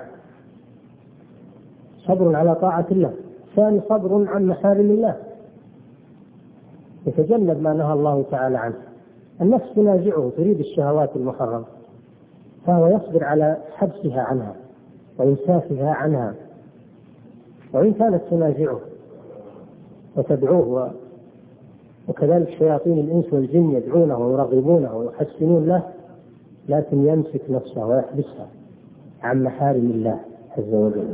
صبر على طاعة الله. ثاني صبر عن محارم الله، يتجنب ما نهى الله تعالى عنه. النفس تنازعه، تريد الشهوات المحرمة، فهو يصبر على حبسها عنها وإمساكها عنها، وإن كانت تنازعه وتدعوه، وكذلك شياطين الإنس والجن يدعونه ويرغبونه ويحسنون له، لكن يمسك نفسه ويحبسها عن محارم الله عز وجل.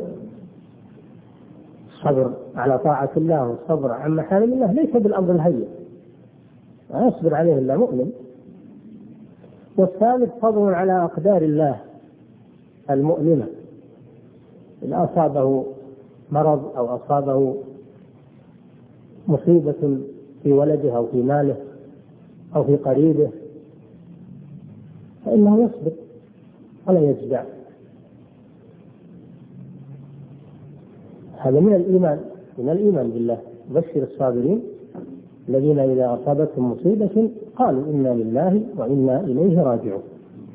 الصبر على طاعة الله والصبر عن محارم الله ليس بالأمر الهين، لا يصبر عليه إلا مؤمن. والثالث صبر على أقدار الله المؤلمة، إن أصابه مرض أو أصابه مصيبة في ولده أو في ماله أو في قريبه، فإنه يصبر ولا يجزع. هذا من الإيمان، من الإيمان بالله. بشر الصابرين الذين إذا أصابتهم مصيبة قالوا إنا لله وإنا إليه راجعون،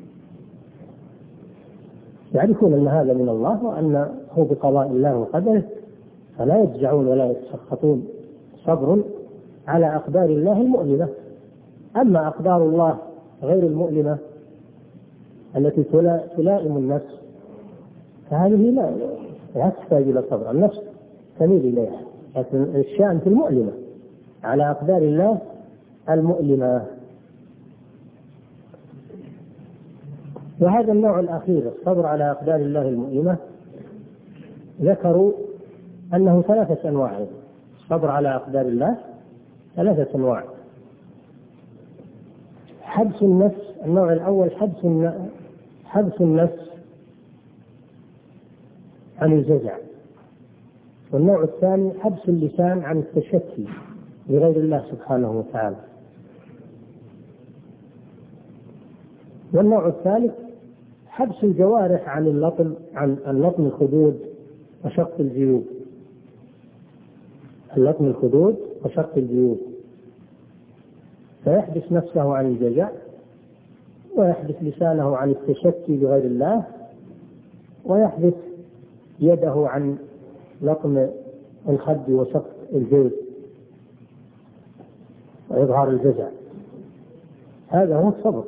يعرفون أن هذا من الله وأنه بقضاء الله وقدره، فلا يجزعون ولا يتسخطون. صبر على أقدار الله المؤلمة. أما أقدار الله غير المؤلمة التي تلائم النفس، فهذه لا لا تحتاج إلى صبر، النفس تميل إليها، لكن الشأن في المؤلمة على أقدار الله المؤلمة. وهذا النوع الأخير، الصبر على أقدار الله المؤلمة، ذكروا أنه ثلاثة أنواع. الصبر على أقدار الله ثلاثة أنواع. حبس النفس، النوع الأول حبس حبس النفس عن الجزع، والنوع الثاني حبس اللسان عن التشكي بغير الله سبحانه وتعالى، والنوع الثالث حبس الجوارح عن اللطم عن اللطم الخدود وشق الجيوب، اللطم الخدود وشق الجيوب، فيحبس نفسه عن الجزع، ويحبس لسانه عن التشكي بغير الله، ويحبس يده عن لطم الخد وشق الجيب وإظهار الجزع. هذا هو الصبر.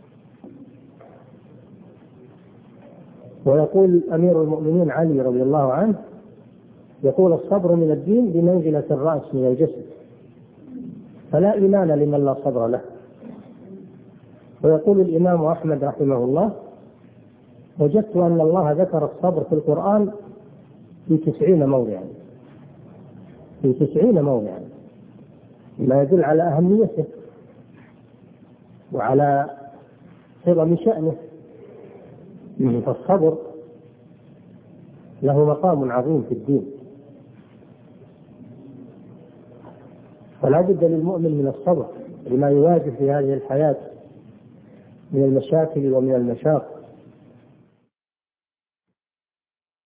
ويقول أمير المؤمنين علي رضي الله عنه، يقول الصبر من الدين بمنزلة الرأس من الجسد، فلا إيمان لمن لا صبر له. ويقول الإمام أحمد رحمه الله، وجدت أن الله ذكر الصبر في القرآن في تسعين موضعا، في تسعين موضعا، ما يدل على أهميته وعلى عظم شأنه. فالصبر له مقام عظيم في الدين، فلا بد للمؤمن من الصبر لما يواجه في هذه الحياة من المشاكل ومن المشاق.